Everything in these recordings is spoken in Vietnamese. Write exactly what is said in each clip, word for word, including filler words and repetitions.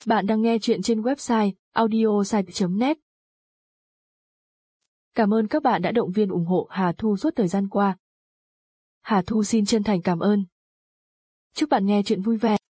Bạn đang nghe chuyện trên website audiosite chấm net. Cảm ơn các bạn đã động viên ủng hộ Hà Thu suốt thời gian qua. Hà Thu xin chân thành cảm ơn. Chúc bạn nghe chuyện vui vẻ.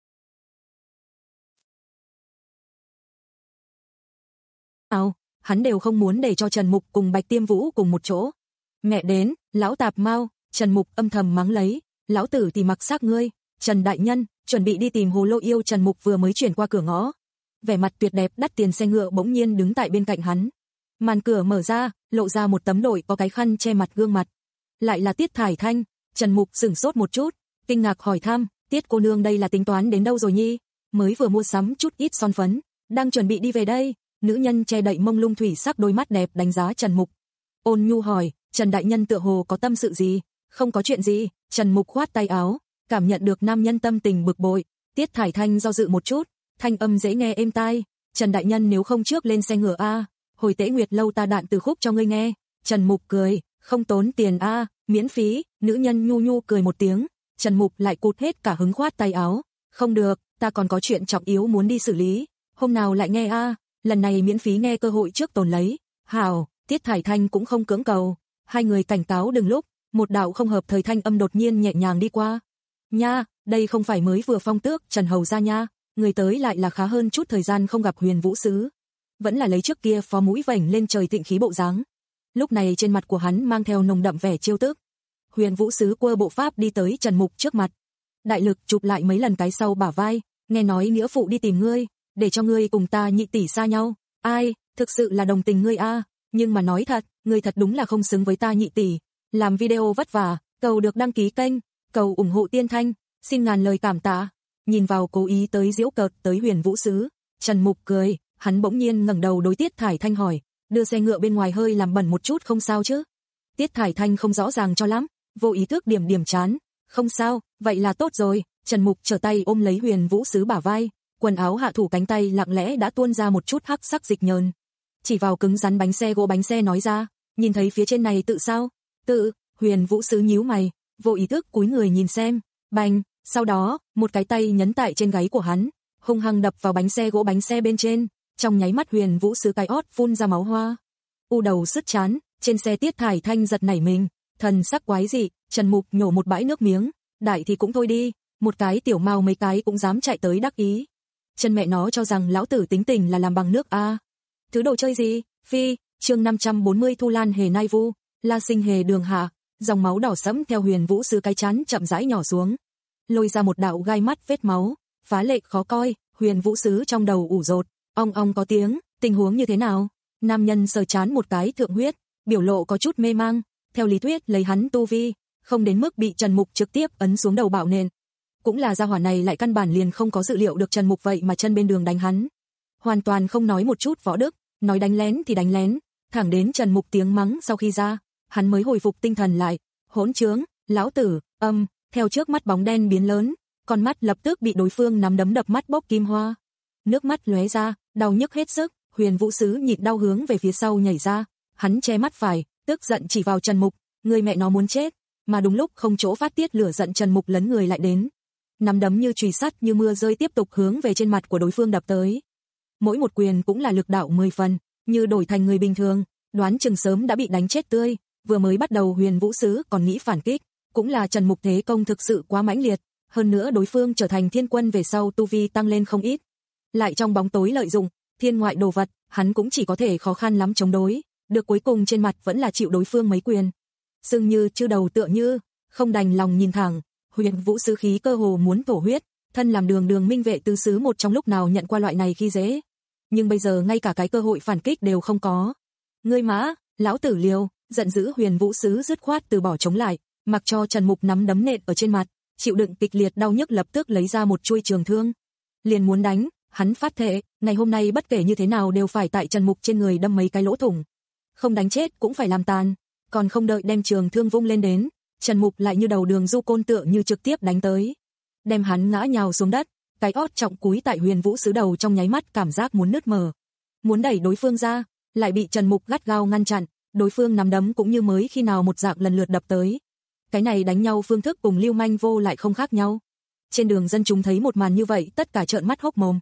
Nào, hắn đều không muốn để cho Trần Mục cùng Bạch Tiêm Vũ cùng một chỗ. Mẹ đến, lão tạp mau, Trần Mục âm thầm mắng lấy, lão tử thì mặc xác ngươi. Trần đại nhân, chuẩn bị đi tìm Hồ Lô Yêu. Trần Mục vừa mới chuyển qua cửa ngõ. Vẻ mặt tuyệt đẹp đắt tiền xe ngựa bỗng nhiên đứng tại bên cạnh hắn. Màn cửa mở ra, lộ ra một tấm đội có cái khăn che mặt gương mặt. Lại là Tiết Thải Thanh. Trần Mục sửng sốt một chút, kinh ngạc hỏi thăm, Tiết cô nương đây là tính toán đến đâu rồi nhi? Mới vừa mua sắm chút ít son phấn, đang chuẩn bị đi về đây. Nữ nhân che đậy mông lung thủy sắc đôi mắt đẹp đánh giá Trần Mục. Ôn nhu hỏi, Trần đại nhân tựa hồ có tâm sự gì? Không có chuyện gì. Trần Mục khoát tay áo, cảm nhận được nam nhân tâm tình bực bội. Tiết Thải Thanh do dự một chút, thanh âm dễ nghe êm tai, Trần đại nhân nếu không trước lên xe ngựa a, hồi Tế Nguyệt lâu ta đạn từ khúc cho ngươi nghe. Trần Mục cười, không tốn tiền a, miễn phí. Nữ nhân nhu nhu cười một tiếng, Trần Mục lại cụt hết cả hứng khoát tay áo, không được, ta còn có chuyện trọng yếu muốn đi xử lý, hôm nào lại nghe a, lần này miễn phí nghe cơ hội trước tồn lấy. Hảo, Tiết Thải Thanh cũng không cưỡng cầu, hai người cảnh cáo đừng lúc, một đạo không hợp thời thanh âm đột nhiên nhẹ nhàng đi qua. Nha, đây không phải mới vừa phong tước Trần hầu gia nha, người tới lại là khá hơn chút thời gian không gặp Huyền Vũ sứ, vẫn là lấy trước kia phó mũi vểnh lên trời thịnh khí bộ dáng. Lúc này trên mặt của hắn mang theo nồng đậm vẻ chiêu tức. Huyền Vũ sứ quơ bộ pháp đi tới Trần Mục trước mặt, đại lực chụp lại mấy lần cái sau bả vai, nghe nói nghĩa phụ đi tìm ngươi, để cho ngươi cùng ta nhị tỷ xa nhau. Ai, thực sự là đồng tình ngươi a, nhưng mà nói thật, ngươi thật đúng là không xứng với ta nhị tỷ. Làm video vất vả, cầu được đăng ký kênh, cầu ủng hộ Tiên Thanh, xin ngàn lời cảm tạ. Nhìn vào cố ý tới giễu cợt tới Huyền Vũ sứ, Trần Mục cười, hắn bỗng nhiên ngẩng đầu đối Tiết Thải Thanh hỏi, đưa xe ngựa bên ngoài hơi làm bẩn một chút không sao chứ? Tiết Thải Thanh không rõ ràng cho lắm, vô ý thức điểm điểm chán, không sao, vậy là tốt rồi. Trần Mục trở tay ôm lấy Huyền Vũ sứ bả vai, quần áo hạ thủ cánh tay lặng lẽ đã tuôn ra một chút hắc sắc dịch nhờn. Chỉ vào cứng rắn bánh xe gỗ bánh xe nói ra, nhìn thấy phía trên này tự sao? Tự. Huyền Vũ sứ nhíu mày, vô ý thức cúi người nhìn xem, bành, sau đó, một cái tay nhấn tại trên gáy của hắn, hung hăng đập vào bánh xe gỗ bánh xe bên trên, trong nháy mắt Huyền Vũ sứ cái ót phun ra máu hoa. U đầu sứt chán, trên xe Tiết Thải Thanh giật nảy mình, thần sắc quái dị, Trần Mục nhổ một bãi nước miếng, đại thì cũng thôi đi, một cái tiểu mao mấy cái cũng dám chạy tới đắc ý. Chân mẹ nó cho rằng lão tử tính tình là làm bằng nước a. Thứ đồ chơi gì? Phi, chương năm trăm bốn mươi Thu Lan hề nai vu, La Sinh hề đường hạ, dòng máu đỏ sẫm theo Huyền Vũ sứ cái chán chậm rãi nhỏ xuống, lôi ra một đạo gai mắt vết máu, phá lệ khó coi. Huyền Vũ sứ trong đầu ủ rột, ong ong có tiếng, tình huống như thế nào? Nam nhân sờ chán một cái thượng huyết, biểu lộ có chút mê mang, theo lý thuyết lấy hắn tu vi, không đến mức bị Trần Mục trực tiếp ấn xuống đầu bạo nền. Cũng là gia hỏa này lại căn bản liền không có dự liệu được Trần Mục vậy mà chân bên đường đánh hắn. Hoàn toàn không nói một chút võ đức, nói đánh lén thì đánh lén, thẳng đến Trần Mục tiếng mắng sau khi ra, hắn mới hồi phục tinh thần lại, hỗn trướng, lão tử, âm, theo trước mắt bóng đen biến lớn, con mắt lập tức bị đối phương nắm đấm đập mắt bốc kim hoa. Nước mắt lóe ra, đau nhức hết sức, Huyền Vũ sứ nhịn đau hướng về phía sau nhảy ra, hắn che mắt phải, tức giận chỉ vào Trần Mục, người mẹ nó muốn chết, mà đúng lúc không chỗ phát tiết lửa giận Trần Mục lấn người lại đến. Nắm đấm như chùy sắt như mưa rơi tiếp tục hướng về trên mặt của đối phương đập tới. Mỗi một quyền cũng là lực đạo mười phần, như đổi thành người bình thường, đoán chừng sớm đã bị đánh chết tươi. Vừa mới bắt đầu Huyền Vũ sứ còn nghĩ phản kích, cũng là Trần Mục thế công thực sự quá mãnh liệt, hơn nữa đối phương trở thành thiên quân về sau tu vi tăng lên không ít, lại trong bóng tối lợi dụng thiên ngoại đồ vật, hắn cũng chỉ có thể khó khăn lắm chống đối, được cuối cùng trên mặt vẫn là chịu đối phương mấy quyền. Sưng như chư đầu tựa như, không đành lòng nhìn thẳng, Huyền Vũ sứ khí cơ hồ muốn thổ huyết, thân làm đường đường minh vệ tứ sứ một trong lúc nào nhận qua loại này khi dễ, nhưng bây giờ ngay cả cái cơ hội phản kích đều không có. Ngươi mã, lão tử liều, giận dữ Huyền Vũ sứ dứt khoát từ bỏ chống lại, mặc cho Trần Mục nắm đấm nện ở trên mặt, chịu đựng kịch liệt đau nhức lập tức lấy ra một chuôi trường thương, liền muốn đánh. Hắn phát thệ, ngày hôm nay bất kể như thế nào đều phải tại Trần Mục trên người đâm mấy cái lỗ thủng, không đánh chết cũng phải làm tàn. Còn không đợi đem trường thương vung lên đến, Trần Mục lại như đầu đường du côn tựa như trực tiếp đánh tới, đem hắn ngã nhào xuống đất, cái ót trọng cúi tại Huyền Vũ sứ đầu trong nháy mắt cảm giác muốn nứt mở, muốn đẩy đối phương ra, lại bị Trần Mục gắt gao ngăn chặn. Đối phương nắm đấm cũng như mới khi nào một dạng lần lượt đập tới. Cái này đánh nhau phương thức cùng lưu manh vô lại không khác nhau. Trên đường dân chúng thấy một màn như vậy tất cả trợn mắt hốc mồm.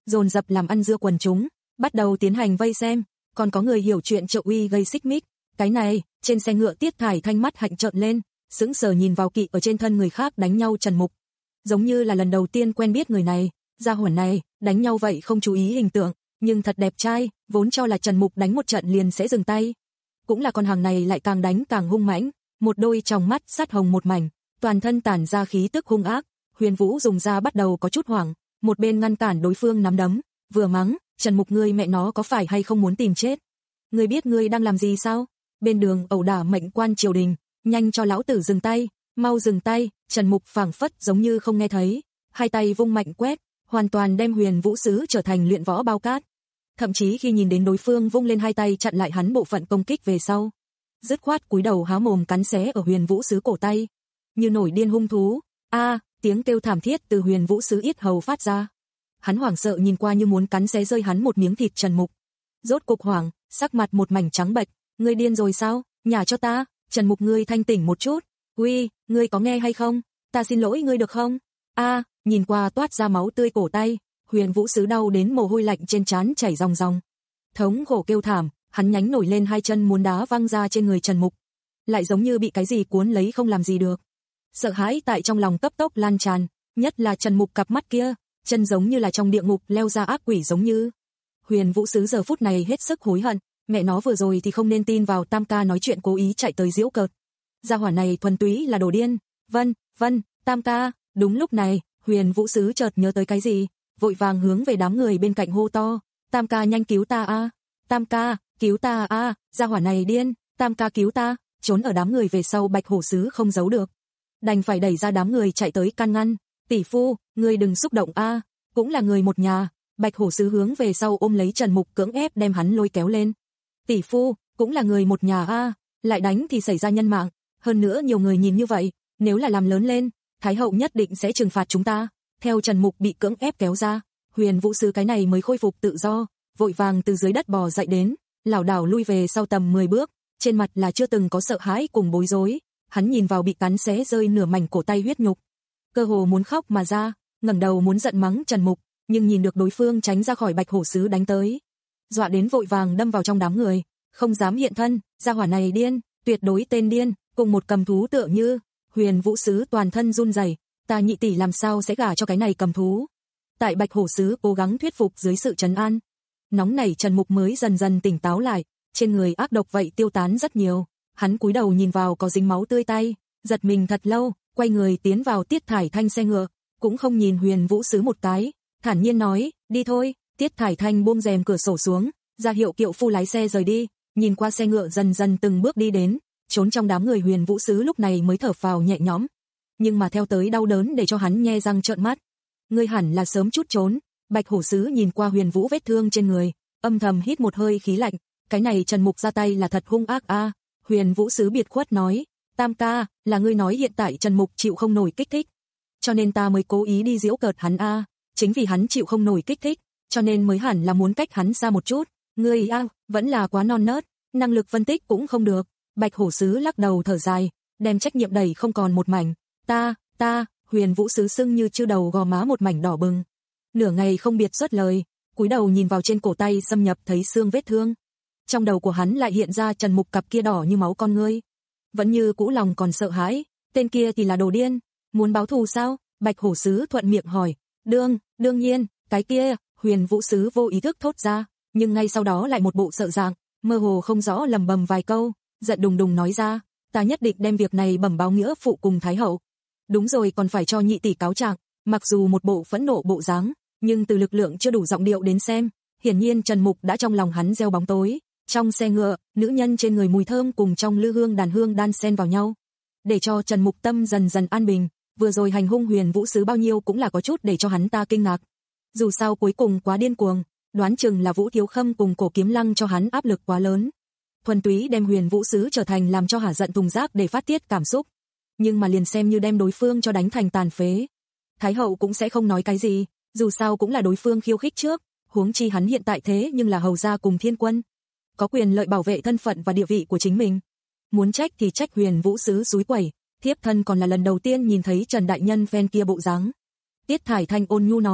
dồn dập làm ăn dưa quần chúng, bắt đầu tiến hành vây xem, còn có người hiểu chuyện Triệu Uy gây xích mích. Cái này, trên xe ngựa Tiết Thải Thanh mắt hạnh trợn lên, sững sờ nhìn vào kỵ ở trên thân người khác đánh nhau Trần Mục. Giống như là lần đầu tiên quen biết người này, gia hỏa này, đánh nhau vậy không chú ý hình tượng, nhưng thật đẹp trai, vốn cho là Trần Mục đánh một trận liền sẽ dừng tay. Cũng là con hàng này lại càng đánh càng hung mãnh, một đôi tròng mắt sắt hồng một mảnh, toàn thân tản ra khí tức hung ác. Huyền Vũ dùng ra bắt đầu có chút hoảng, một bên ngăn cản đối phương nắm đấm, vừa mắng, Trần Mục ngươi mẹ nó có phải hay không muốn tìm chết? Ngươi biết ngươi đang làm gì sao? Bên đường ẩu đả mệnh quan triều đình, nhanh cho lão tử dừng tay, mau dừng tay. Trần Mục phảng phất giống như không nghe thấy, hai tay vung mạnh quét, hoàn toàn đem Huyền Vũ sứ trở thành luyện võ bao cát. Thậm chí khi nhìn đến đối phương vung lên hai tay chặn lại hắn bộ phận công kích về sau, dứt khoát cúi đầu há mồm cắn xé ở Huyền Vũ sứ cổ tay, như nổi điên hung thú. A, tiếng kêu thảm thiết từ Huyền Vũ sứ yết hầu phát ra. Hắn hoảng sợ nhìn qua như muốn cắn xé rơi hắn một miếng thịt Trần Mục. Rốt cục hoảng, sắc mặt một mảnh trắng bệch, ngươi điên rồi sao? Nhả cho ta, Trần Mục ngươi thanh tỉnh một chút. Uy, ngươi có nghe hay không? Ta xin lỗi ngươi được không? A, nhìn qua toát ra máu tươi cổ tay, Huyền Vũ sứ đau đến mồ hôi lạnh trên trán chảy ròng ròng. Thống khổ kêu thảm, hắn nhánh nổi lên hai chân muốn đá văng ra trên người Trần Mục, lại giống như bị cái gì cuốn lấy không làm gì được. Sợ hãi tại trong lòng cấp tốc lan tràn, nhất là Trần Mục cặp mắt kia, chân giống như là trong địa ngục leo ra ác quỷ giống như. Huyền Vũ sứ giờ phút này hết sức hối hận, mẹ nó vừa rồi thì không nên tin vào Tam ca nói chuyện cố ý chạy tới giễu cợt. Gia hỏa này thuần túy là đồ điên. Vân, Vân, Tam ca. Đúng lúc này, Huyền Vũ sứ chợt nhớ tới cái gì, vội vàng hướng về đám người bên cạnh hô to, Tam ca nhanh cứu ta a, Tam ca, cứu ta a, gia hỏa này điên, Tam ca cứu ta. Trốn ở đám người về sau Bạch Hổ sứ không giấu được, đành phải đẩy ra đám người chạy tới can ngăn. Tỷ phu, ngươi đừng xúc động a, cũng là người một nhà. Bạch Hổ sứ hướng về sau ôm lấy Trần Mục cưỡng ép đem hắn lôi kéo lên. Tỷ phu, cũng là người một nhà a, lại đánh thì xảy ra nhân mạng, hơn nữa nhiều người nhìn như vậy, nếu là làm lớn lên, Thái hậu nhất định sẽ trừng phạt chúng ta. Theo Trần Mục bị cưỡng ép kéo ra, Huyền Vũ sứ cái này mới khôi phục tự do, vội vàng từ dưới đất bò dậy đến, lảo đảo lui về sau tầm mười bước, trên mặt là chưa từng có sợ hãi cùng bối rối. Hắn nhìn vào bị cắn xé rơi nửa mảnh cổ tay huyết nhục, cơ hồ muốn khóc mà ra, ngẩng đầu muốn giận mắng Trần Mục, nhưng nhìn được đối phương tránh ra khỏi Bạch Hổ sứ đánh tới, dọa đến vội vàng đâm vào trong đám người, không dám hiện thân. Gia hỏa này điên, tuyệt đối tên điên, cùng một cầm thú tựa như. Huyền Vũ sứ toàn thân run rẩy, ta nhị tỷ làm sao sẽ gả cho cái này cầm thú? Tại Bạch Hổ sứ cố gắng thuyết phục dưới sự trấn an, nóng nảy Trần Mục mới dần dần tỉnh táo lại, trên người ác độc vậy tiêu tán rất nhiều. Hắn cúi đầu nhìn vào có dính máu tươi tay, giật mình thật lâu, quay người tiến vào Tiết Thải Thanh xe ngựa, cũng không nhìn Huyền Vũ sứ một cái, thản nhiên nói, đi thôi. Tiết Thải Thanh buông rèm cửa sổ xuống, ra hiệu kiệu phu lái xe rời đi, nhìn qua xe ngựa dần dần từng bước đi đến, trốn trong đám người Huyền Vũ sứ lúc này mới thở phào nhẹ nhõm, nhưng mà theo tới đau đớn để cho hắn nhe răng trợn mắt. Ngươi hẳn là sớm chút trốn. Bạch Hổ sứ nhìn qua Huyền Vũ vết thương trên người, âm thầm hít một hơi khí lạnh, cái này Trần Mục ra tay là thật hung ác a. Huyền Vũ sứ biệt khuất nói, Tam ca, là ngươi nói hiện tại Trần Mục chịu không nổi kích thích, cho nên ta mới cố ý đi giễu cợt hắn a, chính vì hắn chịu không nổi kích thích, cho nên mới hẳn là muốn cách hắn xa một chút. Ngươi a, vẫn là quá non nớt, năng lực phân tích cũng không được. Bạch Hổ sứ lắc đầu thở dài, đem trách nhiệm đẩy không còn một mảnh. Ta, ta, Huyền Vũ sứ sưng như chư đầu gò má một mảnh đỏ bừng, nửa ngày không biệt xuất lời, cúi đầu nhìn vào trên cổ tay xâm nhập thấy xương vết thương. Trong đầu của hắn lại hiện ra Trần Mục cặp kia đỏ như máu con ngươi, vẫn như cũ lòng còn sợ hãi, tên kia thì là đồ điên, muốn báo thù sao? Bạch Hổ sứ thuận miệng hỏi. Đương, đương nhiên, cái kia, Huyền Vũ sứ vô ý thức thốt ra, nhưng ngay sau đó lại một bộ sợ dạng, mơ hồ không rõ lầm bầm vài câu, giận đùng đùng nói ra, ta nhất định đem việc này bẩm báo nghĩa phụ cùng Thái hậu. Đúng rồi, còn phải cho nhị tỷ cáo trạng. Mặc dù một bộ phẫn nộ bộ dáng, nhưng từ lực lượng chưa đủ giọng điệu đến xem, hiển nhiên Trần Mục đã trong lòng hắn gieo bóng tối. Trong xe ngựa, nữ nhân trên người mùi thơm cùng trong lư hương đàn hương đan xen vào nhau, để cho Trần Mục tâm dần dần an bình. Vừa rồi hành hung Huyền Vũ sứ bao nhiêu cũng là có chút để cho hắn ta kinh ngạc. Dù sao cuối cùng quá điên cuồng, đoán chừng là Vũ Thiếu Khâm cùng Cổ Kiếm Lăng cho hắn áp lực quá lớn, thuần túy đem Huyền Vũ sứ trở thành làm cho hả giận thùng rác để phát tiết cảm xúc. Nhưng mà liền xem như đem đối phương cho đánh thành tàn phế, Thái hậu cũng sẽ không nói cái gì, dù sao cũng là đối phương khiêu khích trước, huống chi hắn hiện tại thế nhưng là hầu gia cùng thiên quân, có quyền lợi bảo vệ thân phận và địa vị của chính mình. Muốn trách thì trách Huyền Vũ sứ xúi quẩy, thiếp thân còn là lần đầu tiên nhìn thấy Trần đại nhân phen kia bộ dáng. Tiết Thải Thanh ôn nhu nói,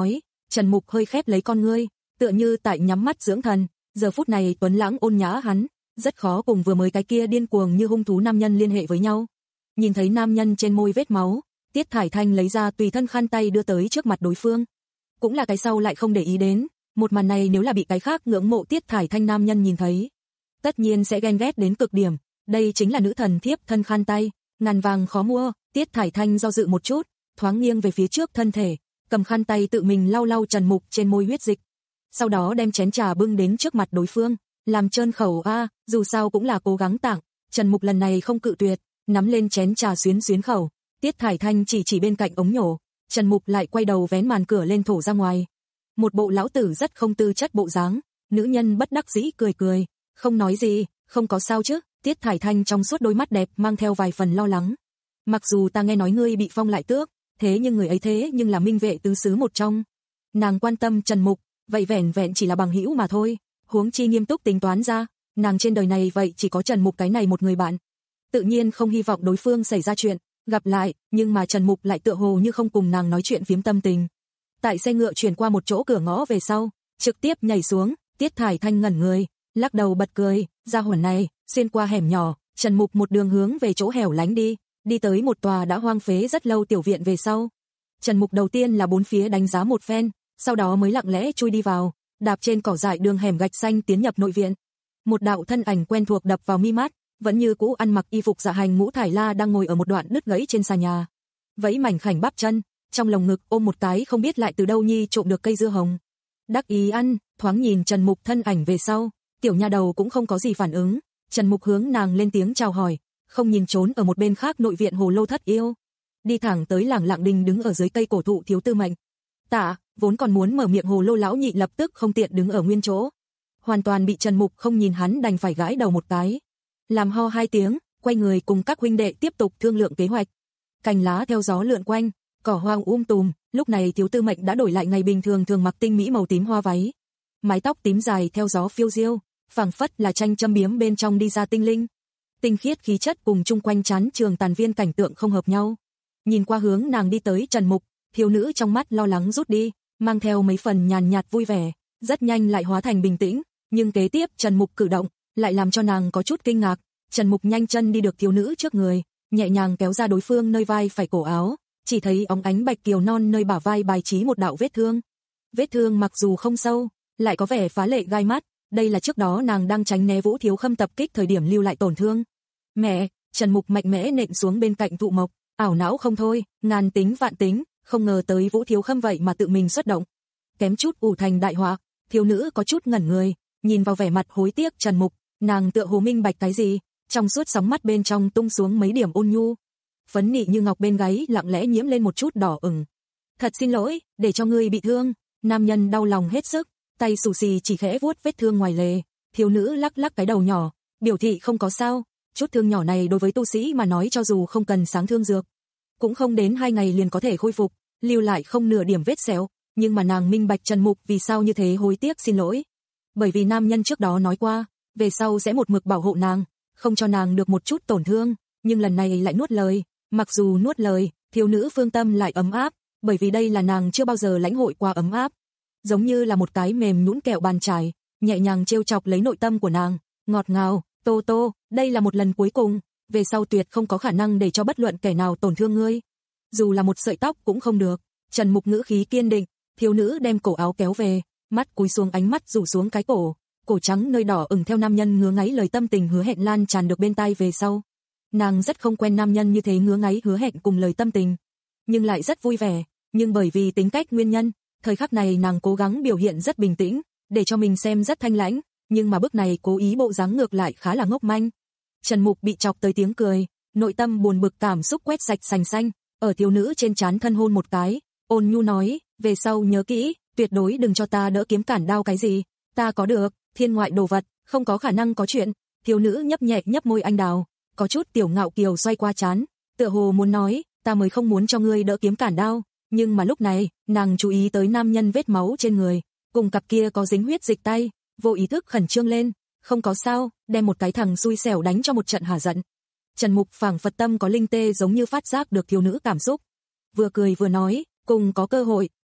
Trần Mục hơi khép lấy con ngươi, tựa như tại nhắm mắt dưỡng thần, giờ phút này tuấn lãng ôn nhã hắn, rất khó cùng vừa mới cái kia điên cuồng như hung thú nam nhân liên hệ với nhau. Nhìn thấy nam nhân trên môi vết máu, Tiết Thải Thanh lấy ra tùy thân khăn tay đưa tới trước mặt đối phương. Cũng là cái sau lại không để ý đến, một màn này nếu là bị cái khác ngưỡng mộ Tiết Thải Thanh nam nhân nhìn thấy, tất nhiên sẽ ghen ghét đến cực điểm, đây chính là nữ thần thiếp thân khăn tay, ngàn vàng khó mua. Tiết Thải Thanh do dự một chút, thoáng nghiêng về phía trước thân thể, cầm khăn tay tự mình lau lau Trần Mục trên môi huyết dịch. Sau đó đem chén trà bưng đến trước mặt đối phương, làm trơn khẩu a, dù sao cũng là cố gắng tặng. Trần Mục lần này không cự tuyệt, nắm lên chén trà xuyến xuyến khẩu. Tiết Thải Thanh chỉ chỉ bên cạnh ống nhổ, Trần Mục lại quay đầu vén màn cửa lên thổ ra ngoài. Một bộ lão tử rất không tư chất bộ dáng, nữ nhân bất đắc dĩ cười cười, không nói gì, không có sao chứ. Tiết Thải Thanh trong suốt đôi mắt đẹp mang theo vài phần lo lắng. Mặc dù ta nghe nói ngươi bị phong lại tước, thế nhưng người ấy thế nhưng là minh vệ tứ xứ một trong. Nàng quan tâm Trần Mục, vậy vẻn vẹn chỉ là bằng hữu mà thôi, huống chi nghiêm túc tính toán ra, nàng trên đời này vậy chỉ có Trần Mục cái này một người bạn. Tự nhiên không hy vọng đối phương xảy ra chuyện, gặp lại, nhưng mà Trần Mục lại tựa hồ như không cùng nàng nói chuyện phiếm tâm tình. Tại xe ngựa chuyển qua một chỗ cửa ngõ về sau, trực tiếp nhảy xuống, Tiết Thải Thanh ngẩn người, lắc đầu bật cười, ra hồn này, xuyên qua hẻm nhỏ, Trần Mục một đường hướng về chỗ hẻo lánh đi, đi tới một tòa đã hoang phế rất lâu tiểu viện về sau. Trần Mục đầu tiên là bốn phía đánh giá một phen, sau đó mới lặng lẽ chui đi vào, đạp trên cỏ dại đường hẻm gạch xanh tiến nhập nội viện. Một đạo thân ảnh quen thuộc đập vào mi mắt, vẫn như cũ ăn mặc y phục dạ hành mũ thải la đang ngồi ở một đoạn đứt gãy trên xà nhà, vẫy mảnh khảnh bắp chân, trong lồng ngực ôm một cái không biết lại từ đâu nhi trộm được cây dưa hồng. Đắc ý ăn, thoáng nhìn Trần Mục thân ảnh về sau, tiểu nha đầu cũng không có gì phản ứng. Trần Mục hướng nàng lên tiếng chào hỏi, không nhìn trốn ở một bên khác nội viện Hồ Lô Thất Yêu, đi thẳng tới Lảng Lạng Đình đứng ở dưới cây cổ thụ Thiếu Tư Mệnh. Tạ, vốn còn muốn mở miệng Hồ Lô lão nhị lập tức không tiện đứng ở nguyên chỗ, hoàn toàn bị Trần Mục không nhìn hắn đành phải gãi đầu một cái, làm ho hai tiếng, quay người cùng các huynh đệ tiếp tục thương lượng kế hoạch. Cành lá theo gió lượn quanh, cỏ hoang um tùm, lúc này Thiếu Tư Mệnh đã đổi lại ngày bình thường thường mặc tinh mỹ màu tím hoa váy, mái tóc tím dài theo gió phiêu diêu, phảng phất là tranh châm biếm bên trong đi ra tinh linh. Tinh khiết khí chất cùng chung quanh chán trường tàn viên cảnh tượng không hợp nhau. Nhìn qua hướng nàng đi tới Trần Mục, thiếu nữ trong mắt lo lắng rút đi, mang theo mấy phần nhàn nhạt vui vẻ, rất nhanh lại hóa thành bình tĩnh, nhưng kế tiếp Trần Mục cử động lại làm cho nàng có chút kinh ngạc. Trần Mục nhanh chân đi được thiếu nữ trước người, nhẹ nhàng kéo ra đối phương nơi vai phải cổ áo, chỉ thấy óng ánh bạch kiều non nơi bả vai bài trí một đạo vết thương. Vết thương mặc dù không sâu, lại có vẻ phá lệ gai mắt, đây là trước đó nàng đang tránh né Vũ Thiếu Khâm tập kích thời điểm lưu lại tổn thương. Mẹ, Trần Mục mạnh mẽ nện xuống bên cạnh thụ mộc, ảo não không thôi, ngàn tính vạn tính, không ngờ tới Vũ Thiếu Khâm vậy mà tự mình xuất động, kém chút ủ thành đại họa. Thiếu nữ có chút ngẩn người, nhìn vào vẻ mặt hối tiếc Trần Mục, nàng tựa hồ minh bạch cái gì, trong suốt sóng mắt bên trong tung xuống mấy điểm ôn nhu, phấn nị như ngọc bên gáy lặng lẽ nhiễm lên một chút đỏ ửng. Thật xin lỗi, để cho ngươi bị thương. Nam nhân đau lòng hết sức, tay xù xì chỉ khẽ vuốt vết thương ngoài lề. Thiếu nữ lắc lắc cái đầu nhỏ, biểu thị không có sao. Chút thương nhỏ này đối với tu sĩ mà nói cho dù không cần sáng thương dược, cũng không đến hai ngày liền có thể khôi phục, lưu lại không nửa điểm vết sẹo. Nhưng mà nàng minh bạch Trần Mục vì sao như thế hối tiếc xin lỗi, bởi vì nam nhân trước đó nói qua, về sau sẽ một mực bảo hộ nàng, không cho nàng được một chút tổn thương, nhưng lần này lại nuốt lời. Mặc dù nuốt lời, thiếu nữ phương tâm lại ấm áp, bởi vì đây là nàng chưa bao giờ lãnh hội qua ấm áp, giống như là một cái mềm nhũn kẹo bàn chải, nhẹ nhàng trêu chọc lấy nội tâm của nàng, ngọt ngào. Tô Tô, đây là một lần cuối cùng, về sau tuyệt không có khả năng để cho bất luận kẻ nào tổn thương ngươi, dù là một sợi tóc cũng không được. Trần Mục ngữ khí kiên định. Thiếu nữ đem cổ áo kéo về, mắt cúi xuống, ánh mắt rủ xuống cái cổ, cổ trắng nơi đỏ ửng theo nam nhân ngứa ngáy lời tâm tình hứa hẹn lan tràn được bên tai về sau. Nàng rất không quen nam nhân như thế ngứa ngáy hứa hẹn cùng lời tâm tình, nhưng lại rất vui vẻ, nhưng bởi vì tính cách nguyên nhân, thời khắc này nàng cố gắng biểu hiện rất bình tĩnh, để cho mình xem rất thanh lãnh, nhưng mà bước này cố ý bộ dáng ngược lại khá là ngốc manh. Trần Mục bị chọc tới tiếng cười, nội tâm buồn bực cảm xúc quét sạch sành xanh, ở thiếu nữ trên trán thân hôn một cái, ôn nhu nói, về sau nhớ kỹ, tuyệt đối đừng cho ta đỡ kiếm cản đao cái gì, ta có được, thiên ngoại đồ vật, không có khả năng có chuyện. Thiếu nữ nhấp nhẹ nhấp môi anh đào, có chút tiểu ngạo kiều xoay qua trán, tựa hồ muốn nói, ta mới không muốn cho ngươi đỡ kiếm cản đao, nhưng mà lúc này, nàng chú ý tới nam nhân vết máu trên người, cùng cặp kia có dính huyết dịch tay, vô ý thức khẩn trương lên, không có sao, đem một cái thằng xui xẻo đánh cho một trận hả giận. Trần Mục phảng phật tâm có linh tê giống như phát giác được thiếu nữ cảm xúc, vừa cười vừa nói, cùng có cơ hội,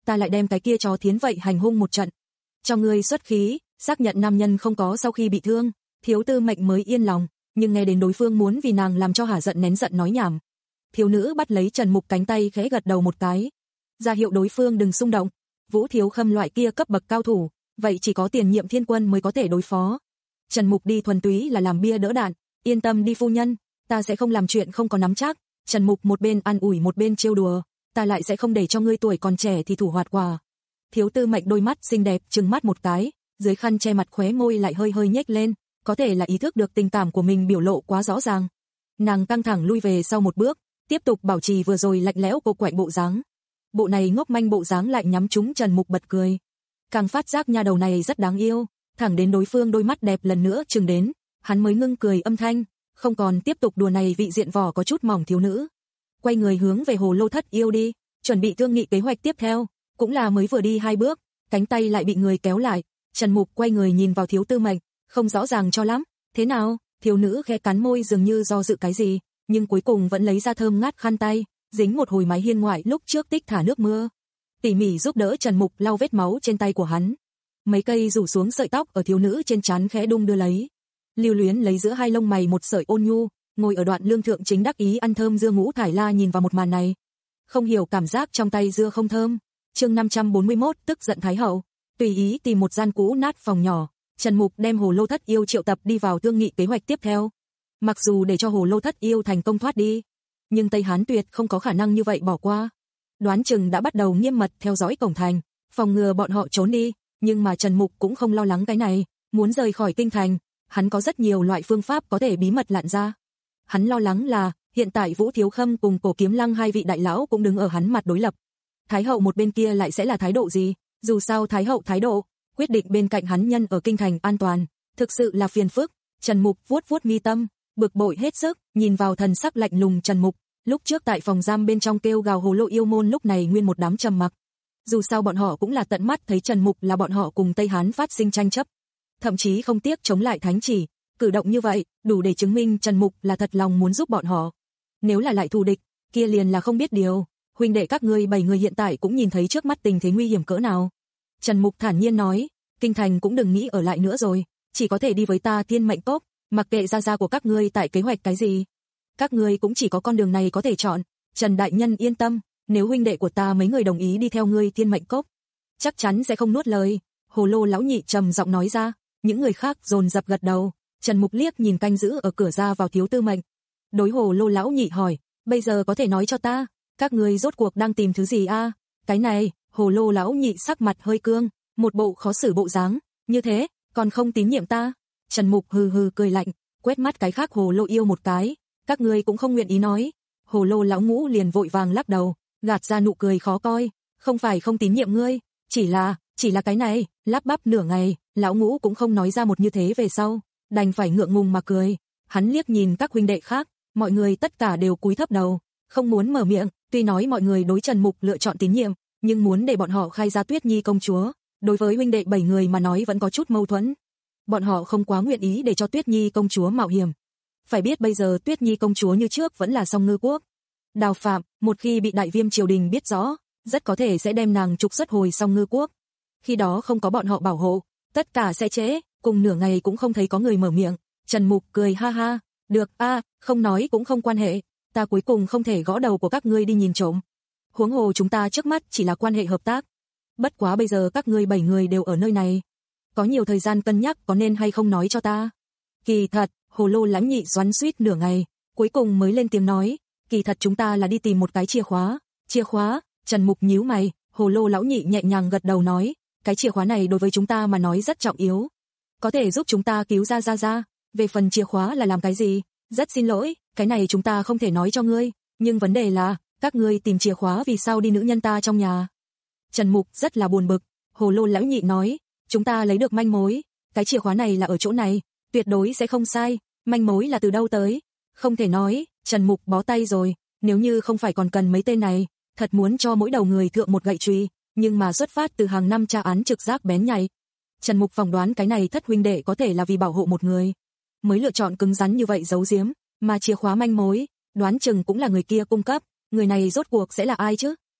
ta lại đem cái kia chó thiến vậy hành hung một trận. Cho ngươi xuất khí, xác nhận nam nhân không có sau khi bị thương, Thiếu Tư Mệnh mới yên lòng, nhưng nghe đến đối phương muốn vì nàng làm cho hả giận nén giận nói nhảm. Thiếu nữ bắt lấy Trần Mục cánh tay khẽ gật đầu một cái, ra hiệu đối phương đừng xung động. Vũ Thiếu Khâm loại kia cấp bậc cao thủ, vậy chỉ có Tiền Nhiệm Thiên Quân mới có thể đối phó. Trần Mục đi thuần túy là làm bia đỡ đạn, yên tâm đi phu nhân, ta sẽ không làm chuyện không có nắm chắc. Trần Mục một bên an ủi một bên trêu đùa, ta lại sẽ không để cho ngươi tuổi còn trẻ thì thủ hoạt quả. Thiếu Tư Mệnh đôi mắt xinh đẹp trừng mắt một cái, dưới khăn che mặt khóe môi lại hơi hơi nhếch lên, có thể là ý thức được tình cảm của mình biểu lộ quá rõ ràng. Nàng căng thẳng lui về sau một bước, tiếp tục bảo trì vừa rồi lạnh lẽo cô quạnh bộ dáng. Bộ này ngốc manh bộ dáng lại nhắm trúng Trần Mục bật cười. Càng phát giác nha đầu này rất đáng yêu, thẳng đến đối phương đôi mắt đẹp lần nữa trừng đến, hắn mới ngưng cười âm thanh, không còn tiếp tục đùa này vị diện vỏ có chút mỏng thiếu nữ. Quay người hướng về Hồ Lô Thất Yêu đi, chuẩn bị thương nghị kế hoạch tiếp theo, cũng là mới vừa đi hai bước, cánh tay lại bị người kéo lại. Trần Mục quay người nhìn vào Thiếu Tư Mệnh, không rõ ràng cho lắm, thế nào? Thiếu nữ khẽ cắn môi dường như do dự cái gì, nhưng cuối cùng vẫn lấy ra thơm ngát khăn tay, dính một hồi mái hiên ngoại lúc trước tích thả nước mưa, tỉ mỉ giúp đỡ Trần Mục lau vết máu trên tay của hắn. Mấy cây rủ xuống sợi tóc ở thiếu nữ trên trán khẽ đung đưa lấy, lưu luyến lấy giữa hai lông mày một sợi ôn nhu, ngồi ở đoạn lương thượng chính đắc ý ăn thơm dưa ngũ thải la nhìn vào một màn này, không hiểu cảm giác trong tay dưa không thơm. Chương năm trăm bốn mươi mốt tức giận Thái hậu, tùy ý tìm một gian cũ nát phòng nhỏ, Trần Mục đem Hồ Lô Thất Yêu triệu tập đi vào thương nghị kế hoạch tiếp theo. Mặc dù để cho Hồ Lô Thất Yêu thành công thoát đi, nhưng Tây Hán tuyệt không có khả năng như vậy bỏ qua. Đoán chừng đã bắt đầu nghiêm mật theo dõi cổng thành, phòng ngừa bọn họ trốn đi, nhưng mà Trần Mục cũng không lo lắng cái này, muốn rời khỏi kinh thành, hắn có rất nhiều loại phương pháp có thể bí mật lặn ra. Hắn lo lắng là, hiện tại Vũ Thiếu Khâm cùng Cổ Kiếm Lăng hai vị đại lão cũng đứng ở hắn mặt đối lập. Thái hậu một bên kia lại sẽ là thái độ gì? Dù sao Thái hậu thái độ, quyết định bên cạnh hắn nhân ở kinh thành an toàn, thực sự là phiền phức. Trần Mục vuốt vuốt mi tâm, bực bội hết sức, nhìn vào thần sắc lạnh lùng Trần Mục, lúc trước tại phòng giam bên trong kêu gào Hồ Lô yêu môn lúc này nguyên một đám trầm mặc. Dù sao bọn họ cũng là tận mắt thấy Trần Mục là bọn họ cùng Tây Hán phát sinh tranh chấp, thậm chí không tiếc chống lại thánh chỉ, cử động như vậy, đủ để chứng minh Trần Mục là thật lòng muốn giúp bọn họ. Nếu là lại thù địch, kia liền là không biết điều. Huynh đệ các ngươi bảy người hiện tại cũng nhìn thấy trước mắt tình thế nguy hiểm cỡ nào. Trần Mục thản nhiên nói, kinh thành cũng đừng nghĩ ở lại nữa rồi, chỉ có thể đi với ta Thiên Mệnh Cốc, mặc kệ gia gia của các ngươi tại kế hoạch cái gì, các ngươi cũng chỉ có con đường này có thể chọn. Trần đại nhân yên tâm, nếu huynh đệ của ta mấy người đồng ý đi theo ngươi Thiên Mệnh Cốc, chắc chắn sẽ không nuốt lời. Hồ Lô lão nhị trầm giọng nói ra, những người khác dồn dập gật đầu. Trần Mục liếc nhìn canh giữ ở cửa ra vào Thiếu Tư Mệnh, đối Hồ Lô lão nhị hỏi, bây giờ có thể nói cho ta, các ngươi rốt cuộc đang tìm thứ gì a? À? Cái này, Hồ Lô lão nhị sắc mặt hơi cương, một bộ khó xử bộ dáng, như thế, còn không tín nhiệm ta? Trần Mục hừ hừ cười lạnh, quét mắt cái khác Hồ Lô yêu một cái, các ngươi cũng không nguyện ý nói. Hồ Lô lão ngũ liền vội vàng lắc đầu, gạt ra nụ cười khó coi, không phải không tín nhiệm ngươi, chỉ là, chỉ là cái này. Lắp bắp nửa ngày, lão ngũ cũng không nói ra một như thế về sau, đành phải ngượng ngùng mà cười. Hắn liếc nhìn các huynh đệ khác, mọi người tất cả đều cúi thấp đầu, không muốn mở miệng. Tuy nói mọi người đối Trần Mục lựa chọn tín nhiệm, nhưng muốn để bọn họ khai ra Tuyết Nhi công chúa, đối với huynh đệ bảy người mà nói vẫn có chút mâu thuẫn. Bọn họ không quá nguyện ý để cho Tuyết Nhi công chúa mạo hiểm. Phải biết bây giờ Tuyết Nhi công chúa như trước vẫn là Song Ngư quốc. Đào phạm, một khi bị Đại Viêm triều đình biết rõ, rất có thể sẽ đem nàng trục xuất hồi Song Ngư quốc. Khi đó không có bọn họ bảo hộ, tất cả sẽ trễ, cùng nửa ngày cũng không thấy có người mở miệng. Trần Mục cười ha ha, được a, không nói cũng không quan hệ, ta cuối cùng không thể gõ đầu của các ngươi đi nhìn trộm. Huống hồ chúng ta trước mắt chỉ là quan hệ hợp tác. Bất quá bây giờ các ngươi bảy người đều ở nơi này, có nhiều thời gian cân nhắc có nên hay không nói cho ta. Kỳ thật, Hồ Lô lãnh nhị xoắn xuýt nửa ngày, cuối cùng mới lên tiếng nói, kỳ thật chúng ta là đi tìm một cái chìa khóa. Chìa khóa? Trần Mục nhíu mày. Hồ Lô lão nhị nhẹ nhàng gật đầu nói, cái chìa khóa này đối với chúng ta mà nói rất trọng yếu, có thể giúp chúng ta cứu ra ra ra. Về phần chìa khóa là làm cái gì, rất xin lỗi, cái này chúng ta không thể nói cho ngươi, nhưng vấn đề là, các ngươi tìm chìa khóa vì sao đi nữ nhân ta trong nhà? Trần Mục rất là buồn bực. Hồ Lô lão nhị nói, chúng ta lấy được manh mối, cái chìa khóa này là ở chỗ này, tuyệt đối sẽ không sai. Manh mối là từ đâu tới? Không thể nói. Trần Mục bó tay rồi, nếu như không phải còn cần mấy tên này, thật muốn cho mỗi đầu người thượng một gậy chùy, nhưng mà xuất phát từ hàng năm tra án trực giác bén nhạy. Trần Mục phỏng đoán cái này thất huynh đệ có thể là vì bảo hộ một người, mới lựa chọn cứng rắn như vậy giấu giếm, mà chìa khóa manh mối, đoán chừng cũng là người kia cung cấp, người này rốt cuộc sẽ là ai chứ?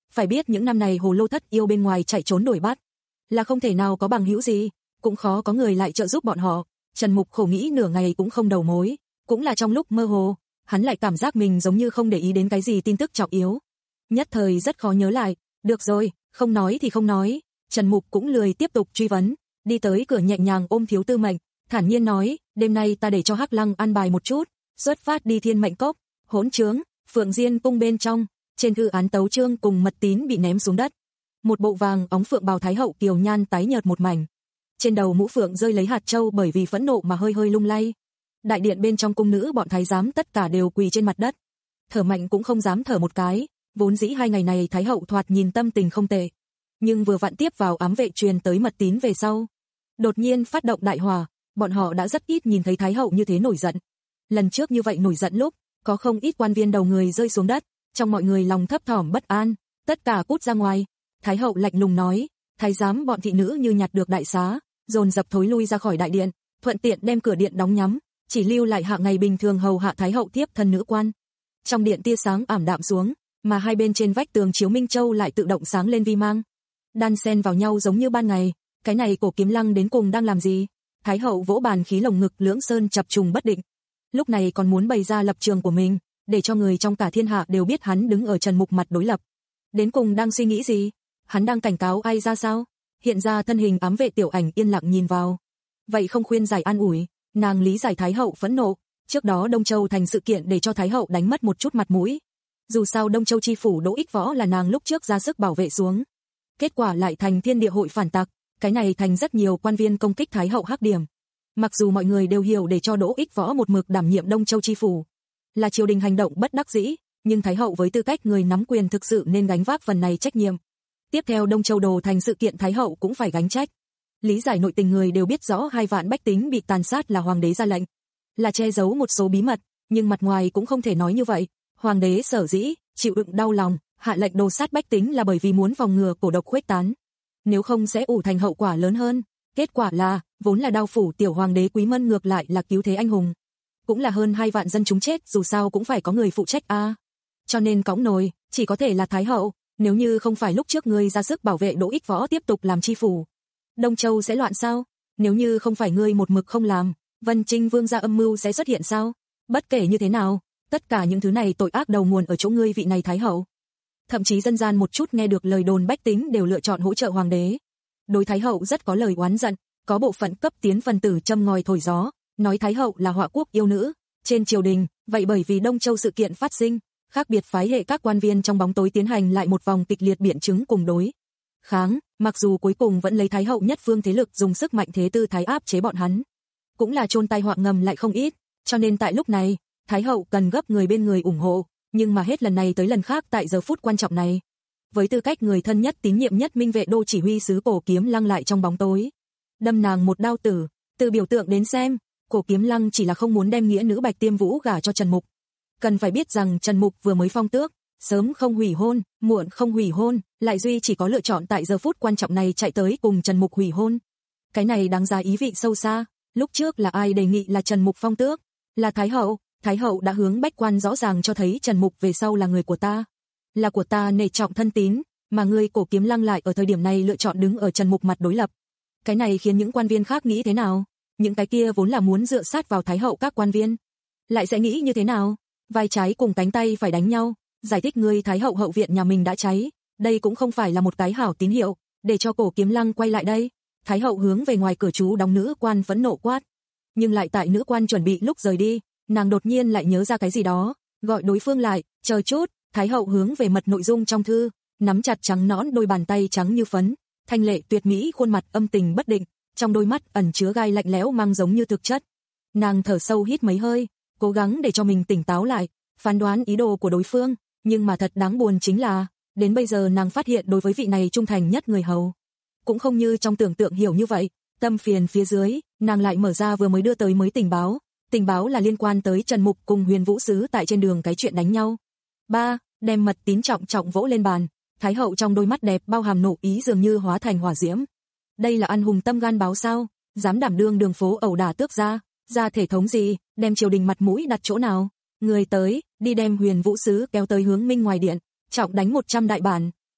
Phải biết những năm này Hồ Lô Thất yêu bên ngoài chạy trốn đuổi bắt, là không thể nào có bằng hữu gì, cũng khó có người lại trợ giúp bọn họ. Trần Mục khổ nghĩ nửa ngày cũng không đầu mối, cũng là trong lúc mơ hồ, hắn lại cảm giác mình giống như không để ý đến cái gì tin tức trọng yếu. Nhất thời rất khó nhớ lại, được rồi, không nói thì không nói, Trần Mục cũng lười tiếp tục truy vấn, đi tới cửa nhẹ nhàng ôm Thiếu Tư Mệnh, thản nhiên nói, đêm nay ta để cho Hắc Lăng an bài một chút, xuất phát đi Thiên Mệnh Cốc, hỗn trướng, Phượng Diên cung bên trong, trên thư án tấu chương cùng mật tín bị ném xuống đất. Một bộ vàng óng phượng bào thái hậu kiều nhan tái nhợt một mảnh. Trên đầu mũ phượng rơi lấy hạt châu bởi vì phẫn nộ mà hơi hơi lung lay. Đại điện bên trong cung nữ bọn thái giám tất cả đều quỳ trên mặt đất. Thở mạnh cũng không dám thở một cái, vốn dĩ hai ngày này thái hậu thoạt nhìn tâm tình không tệ. Nhưng vừa vặn tiếp vào ám vệ truyền tới mật tín về sau. Đột nhiên phát động đại hỏa, bọn họ đã rất ít nhìn thấy thái hậu như thế nổi giận. Lần trước như vậy nổi giận lúc, có không ít quan viên đầu người rơi xuống đất, trong mọi người lòng thấp thỏm bất an, tất cả cút ra ngoài. Thái hậu lạnh lùng nói, thái giám bọn thị nữ như nhặt được đại xá, dồn dập thối lui ra khỏi đại điện, thuận tiện đem cửa điện đóng nhắm, chỉ lưu lại hạ ngày bình thường hầu hạ thái hậu tiếp thân nữ quan. Trong điện tia sáng ảm đạm xuống, mà hai bên trên vách tường chiếu minh châu lại tự động sáng lên vi mang, đan xen vào nhau giống như ban ngày. Cái này Cổ Kiếm Lăng đến cùng đang làm gì? Thái hậu vỗ bàn khí lồng ngực lưỡng sơn chập trùng bất định. Lúc này còn muốn bày ra lập trường của mình, để cho người trong cả thiên hạ đều biết hắn đứng ở Trần Mục mặt đối lập. Đến cùng đang suy nghĩ gì? Hắn đang cảnh cáo ai ra sao? Hiện ra thân hình ám vệ Tiểu Ảnh yên lặng nhìn vào. Vậy không khuyên giải an ủi, nàng lý giải thái hậu phẫn nộ, trước đó Đông Châu thành sự kiện để cho thái hậu đánh mất một chút mặt mũi. Dù sao Đông Châu chi phủ Đỗ Ích Võ là nàng lúc trước ra sức bảo vệ xuống. Kết quả lại thành thiên địa hội phản tặc, cái này thành rất nhiều quan viên công kích thái hậu hắc điểm. Mặc dù mọi người đều hiểu để cho Đỗ Ích Võ một mực đảm nhiệm Đông Châu chi phủ là triều đình hành động bất đắc dĩ, nhưng thái hậu với tư cách người nắm quyền thực sự nên gánh vác phần này trách nhiệm. Tiếp theo Đông Châu đồ thành sự kiện thái hậu cũng phải gánh trách. Lý giải nội tình người đều biết rõ hai vạn bách tính bị tàn sát là hoàng đế ra lệnh, là che giấu một số bí mật, nhưng mặt ngoài cũng không thể nói như vậy. Hoàng đế sở dĩ chịu đựng đau lòng, hạ lệnh đồ sát bách tính là bởi vì muốn phòng ngừa cổ độc khuếch tán. Nếu không sẽ ủ thành hậu quả lớn hơn. Kết quả là, vốn là đao phủ tiểu hoàng đế Quý Mân ngược lại là cứu thế anh hùng. Cũng là hơn hai vạn dân chúng chết, dù sao cũng phải có người phụ trách a. À. Cho nên cõng nồi, chỉ có thể là thái hậu, nếu như không phải lúc trước ngươi ra sức bảo vệ Đỗ Ích Võ tiếp tục làm chi phủ, Đông Châu sẽ loạn sao? Nếu như không phải ngươi một mực không làm, Vân Trinh Vương gia âm mưu sẽ xuất hiện sao? Bất kể như thế nào, tất cả những thứ này tội ác đầu nguồn ở chỗ ngươi vị này thái hậu. Thậm chí dân gian một chút nghe được lời đồn bách tính đều lựa chọn hỗ trợ hoàng đế. Đối thái hậu rất có lời oán giận, có bộ phận cấp tiến phần tử châm ngòi thổi gió, nói thái hậu là họa quốc yêu nữ. Trên triều đình, vậy bởi vì Đông Châu sự kiện phát sinh, khác biệt phái hệ các quan viên trong bóng tối tiến hành lại một vòng kịch liệt biện chứng cùng đối kháng, mặc dù cuối cùng vẫn lấy thái hậu nhất phương thế lực dùng sức mạnh thế tư thái áp chế bọn hắn, cũng là chôn tai họa ngầm lại không ít, cho nên tại lúc này, thái hậu cần gấp người bên người ủng hộ, nhưng mà hết lần này tới lần khác tại giờ phút quan trọng này, với tư cách người thân nhất tín nhiệm nhất minh vệ đô chỉ huy sứ Cổ Kiếm Lăng lại trong bóng tối, đâm nàng một đao tử. Từ biểu tượng đến xem, Cổ Kiếm Lăng chỉ là không muốn đem nghĩa nữ Bạch Tiêm Vũ gả cho Trần Mục. Cần phải biết rằng Trần Mục vừa mới phong tước, sớm không hủy hôn, muộn không hủy hôn, lại duy chỉ có lựa chọn tại giờ phút quan trọng này chạy tới cùng Trần Mục hủy hôn. Cái này đáng giá ý vị sâu xa. Lúc trước là ai đề nghị là Trần Mục phong tước? Là Thái hậu. Thái hậu đã hướng bách quan rõ ràng cho thấy Trần Mục về sau là người của ta, là của ta nể trọng thân tín, mà ngươi Cổ Kiếm Lăng lại ở thời điểm này lựa chọn đứng ở Trần Mục mặt đối lập. Cái này khiến những quan viên khác nghĩ thế nào? Những cái kia vốn là muốn dựa sát vào Thái hậu các quan viên, lại sẽ nghĩ như thế nào? Vai trái cùng cánh tay phải đánh nhau, giải thích ngươi Thái hậu hậu viện nhà mình đã cháy, đây cũng không phải là một cái hảo tín hiệu, để cho Cổ Kiếm Lăng quay lại đây. Thái hậu hướng về ngoài cửa chú đóng nữ quan phẫn nộ quát, nhưng lại tại nữ quan chuẩn bị lúc rời đi, nàng đột nhiên lại nhớ ra cái gì đó, gọi đối phương lại, chờ chút. Thái hậu hướng về mật nội dung trong thư, nắm chặt trắng nõn đôi bàn tay trắng như phấn, thanh lệ tuyệt mỹ khuôn mặt âm tình bất định, trong đôi mắt ẩn chứa gai lạnh lẽo mang giống như thực chất. Nàng thở sâu hít mấy hơi, cố gắng để cho mình tỉnh táo lại, phán đoán ý đồ của đối phương, nhưng mà thật đáng buồn chính là, đến bây giờ nàng phát hiện đối với vị này trung thành nhất người hầu, cũng không như trong tưởng tượng hiểu như vậy. Tâm phiền phía dưới, nàng lại mở ra vừa mới đưa tới mới tình báo, tình báo là liên quan tới Trần Mục cùng Huyền Vũ sứ tại trên đường cái chuyện đánh nhau. Ba, đem mật tín trọng trọng vỗ lên bàn, Thái hậu trong đôi mắt đẹp bao hàm nộ ý dường như hóa thành hỏa diễm. Đây là ăn hùng tâm gan báo sao? Dám đảm đương đường phố ẩu đả tước gia, ra thể thống gì, đem triều đình mặt mũi đặt chỗ nào? Người tới, đi đem Huyền Vũ sứ kéo tới hướng Minh ngoài điện, trọng đánh một trăm đại bản.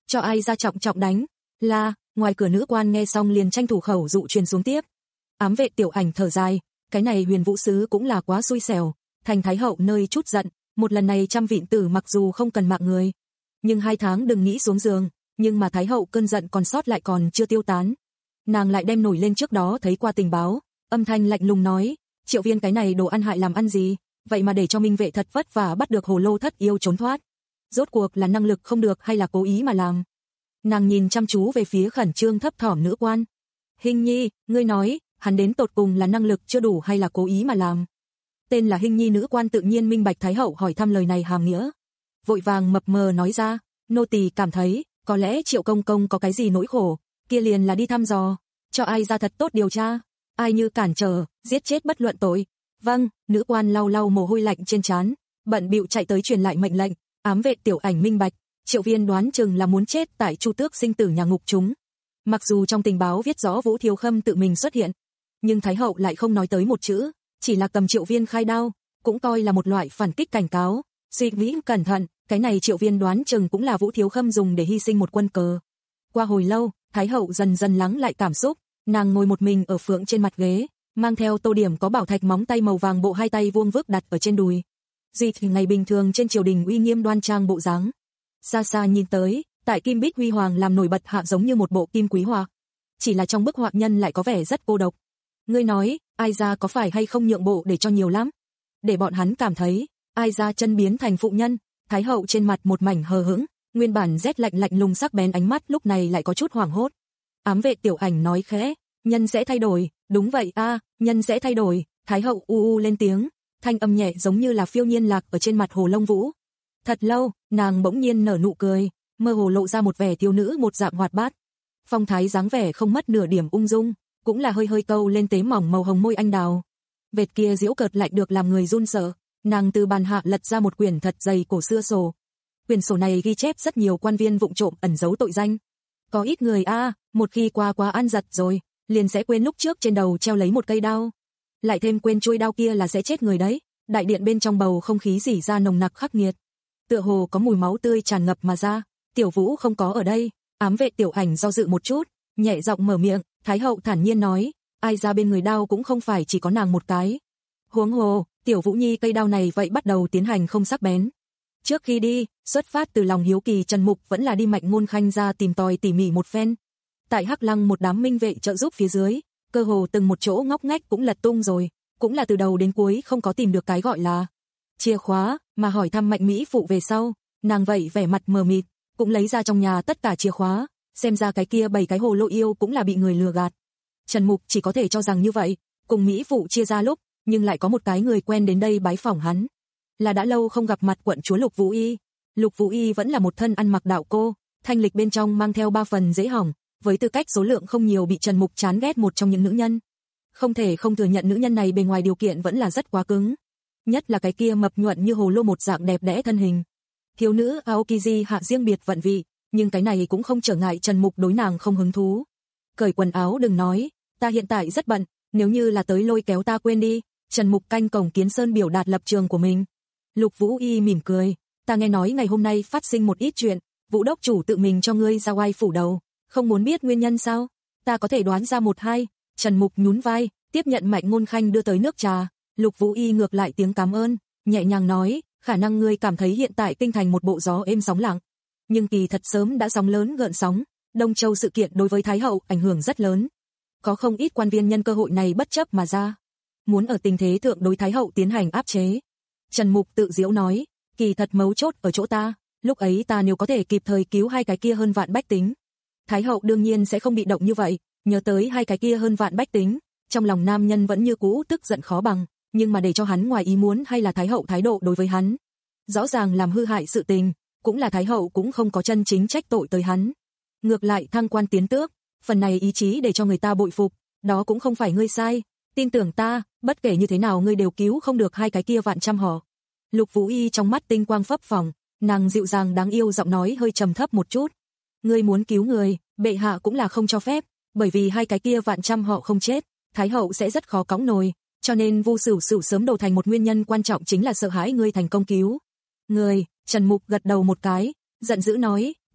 cho ai ra trọng trọng đánh. La, ngoài cửa nữ quan nghe xong liền tranh thủ khẩu dụ truyền xuống tiếp. Ám vệ Tiểu Ảnh thở dài, cái này Huyền Vũ sứ cũng là quá xui xẻo, thành thái hậu nơi chút giận, một lần này trăm vịn tử mặc dù không cần mạng người, nhưng hai tháng đừng nghĩ xuống giường, nhưng mà thái hậu cơn giận còn sót lại còn chưa tiêu tán. Nàng lại đem nổi lên trước đó thấy qua tình báo, âm thanh lạnh lùng nói, Triệu Viên cái này đồ ăn hại làm ăn gì, vậy mà để cho Minh Vệ thật vất vả bắt được Hồ Lô Thất Yêu trốn thoát. Rốt cuộc là năng lực không được hay là cố ý mà làm? Nàng nhìn chăm chú về phía khẩn trương thấp thỏm nữ quan. Hình Nhi, ngươi nói, hắn đến tột cùng là năng lực chưa đủ hay là cố ý mà làm? Tên là Hình Nhi nữ quan tự nhiên minh bạch thái hậu hỏi thăm lời này hàm nghĩa. Vội vàng mập mờ nói ra, nô tỳ cảm thấy, có lẽ Triệu công công có cái gì nỗi khổ, kia liền là đi thăm dò, cho ai ra thật tốt điều tra, ai như cản trở, giết chết bất luận tội. Vâng, nữ quan lau lau mồ hôi lạnh trên trán, bận bịu chạy tới truyền lại mệnh lệnh. Ám vệ Tiểu Ảnh minh bạch, Triệu Viên đoán chừng là muốn chết tại Chu Tước sinh tử nhà ngục chúng. Mặc dù trong tình báo viết rõ Vũ Thiếu Khâm tự mình xuất hiện, nhưng thái hậu lại không nói tới một chữ, chỉ là cầm Triệu Viên khai đao, cũng coi là một loại phản kích cảnh cáo. Suy nghĩ cẩn thận, cái này Triệu Viên đoán chừng cũng là Vũ Thiếu Khâm dùng để hy sinh một quân cờ. Qua hồi lâu, thái hậu dần dần lắng lại cảm xúc, nàng ngồi một mình ở phượng trên mặt ghế, mang theo tô điểm có bảo thạch móng tay màu vàng bộ hai tay vuông vức đặt ở trên đùi. Duy thì ngày bình thường trên triều đình uy nghiêm đoan trang bộ dáng. Xa xa nhìn tới, tại kim bích huy hoàng làm nổi bật hạ giống như một bộ kim quý họa. Chỉ là trong bức họa nhân lại có vẻ rất cô độc. Ngươi nói, ai ra có phải hay không nhượng bộ để cho nhiều lắm? Để bọn hắn cảm thấy, ai ra chân biến thành phụ nhân. Thái hậu trên mặt một mảnh hờ hững, nguyên bản rét lạnh lạnh lùng sắc bén ánh mắt lúc này lại có chút hoảng hốt. Ám vệ Tiểu Ảnh nói khẽ, nhân sẽ thay đổi, đúng vậy a, nhân sẽ thay đổi. Thái hậu u u lên tiếng, thanh âm nhẹ giống như là phiêu nhiên lạc ở trên mặt Hồ Long Vũ. Thật lâu, nàng bỗng nhiên nở nụ cười, mơ hồ lộ ra một vẻ thiếu nữ một dạng hoạt bát. Phong thái dáng vẻ không mất nửa điểm ung dung, cũng là hơi hơi câu lên tế mỏng màu hồng môi anh đào. Vệt kia giễu cợt lại được làm người run sợ. Nàng từ bàn hạ lật ra một quyển thật dày cổ xưa sổ. Quyển sổ này ghi chép rất nhiều quan viên vụng trộm ẩn giấu tội danh. Có ít người a, à, một khi qua quá ăn giật rồi, liền sẽ quên lúc trước trên đầu treo lấy một cây đao. Lại thêm quên chuôi đao kia là sẽ chết người đấy. Đại điện bên trong bầu không khí rỉ ra nồng nặc khắc nghiệt. Tựa hồ có mùi máu tươi tràn ngập mà ra. Tiểu Vũ không có ở đây. Ám vệ Tiểu Ảnh do dự một chút, nhẹ giọng mở miệng. Thái hậu thản nhiên nói, ai ra bên người đao cũng không phải chỉ có nàng một cái. Huống hồ, Tiểu Vũ Nhi cây đao này vậy bắt đầu tiến hành không sắc bén. Trước khi đi, xuất phát từ lòng hiếu kỳ Trần Mục vẫn là đi Mạnh Ngôn Khanh ra tìm tòi tỉ mỉ một phen. Tại Hắc Lăng một đám minh vệ trợ giúp phía dưới, cơ hồ từng một chỗ ngóc ngách cũng lật tung rồi, cũng là từ đầu đến cuối không có tìm được cái gọi là chìa khóa, mà hỏi thăm Mạnh Mỹ phụ về sau, nàng vậy vẻ mặt mờ mịt, cũng lấy ra trong nhà tất cả chìa khóa, xem ra cái kia bảy cái hồ lô yêu cũng là bị người lừa gạt. Trần Mục chỉ có thể cho rằng như vậy, cùng Mỹ phụ chia ra lúc, nhưng lại có một cái người quen đến đây bái phỏng hắn. Là đã lâu không gặp mặt quận chúa Lục Vũ Y. Lục Vũ Y vẫn là một thân ăn mặc đạo cô, thanh lịch bên trong mang theo ba phần dễ hỏng, với tư cách số lượng không nhiều bị Trần Mục chán ghét một trong những nữ nhân. Không thể không thừa nhận nữ nhân này bề ngoài điều kiện vẫn là rất quá cứng. Nhất là cái kia mập nhuận như hồ lô một dạng đẹp đẽ thân hình. Thiếu nữ Aokiji hạ riêng biệt vận vị, nhưng cái này cũng không trở ngại Trần Mục đối nàng không hứng thú. Cởi quần áo đừng nói, ta hiện tại rất bận, nếu như là tới lôi kéo ta quên đi. Trần Mục canh cổng Kiến Sơn biểu đạt lập trường của mình. Lục Vũ Y mỉm cười, ta nghe nói ngày hôm nay phát sinh một ít chuyện, Vũ đốc chủ tự mình cho ngươi ra oai phủ đầu, không muốn biết nguyên nhân sao? Ta có thể đoán ra một hai. Trần Mục nhún vai, tiếp nhận Mạnh Ngôn Khanh đưa tới nước trà. Lục Vũ Y ngược lại tiếng cảm ơn, nhẹ nhàng nói, khả năng ngươi cảm thấy hiện tại kinh thành một bộ gió êm sóng lặng, nhưng kỳ thật sớm đã sóng lớn gợn sóng. Đông Châu sự kiện đối với Thái hậu ảnh hưởng rất lớn, có không ít quan viên nhân cơ hội này bất chấp mà ra, muốn ở tình thế thượng đối Thái hậu tiến hành áp chế. Trần Mục tự giễu nói, kỳ thật mấu chốt ở chỗ ta, lúc ấy ta nếu có thể kịp thời cứu hai cái kia hơn vạn bách tính, Thái hậu đương nhiên sẽ không bị động như vậy. Nhớ tới hai cái kia hơn vạn bách tính, trong lòng nam nhân vẫn như cũ tức giận khó bằng, nhưng mà để cho hắn ngoài ý muốn hay là Thái hậu thái độ đối với hắn, rõ ràng làm hư hại sự tình, cũng là Thái hậu cũng không có chân chính trách tội tới hắn. Ngược lại thăng quan tiến tước, phần này ý chí để cho người ta bội phục, đó cũng không phải ngươi sai, tin tưởng ta, bất kể như thế nào ngươi đều cứu không được hai cái kia vạn trăm họ. Lục Vũ Y trong mắt tinh quang phấp phồng, nàng dịu dàng đáng yêu giọng nói hơi trầm thấp một chút. Ngươi muốn cứu người, bệ hạ cũng là không cho phép, bởi vì hai cái kia vạn trăm họ không chết, Thái hậu sẽ rất khó cõng nồi, cho nên Vu Sửu Sửu sớm đầu thành một nguyên nhân quan trọng chính là sợ hãi ngươi thành công cứu người. Trần Mục gật đầu một cái, giận dữ nói,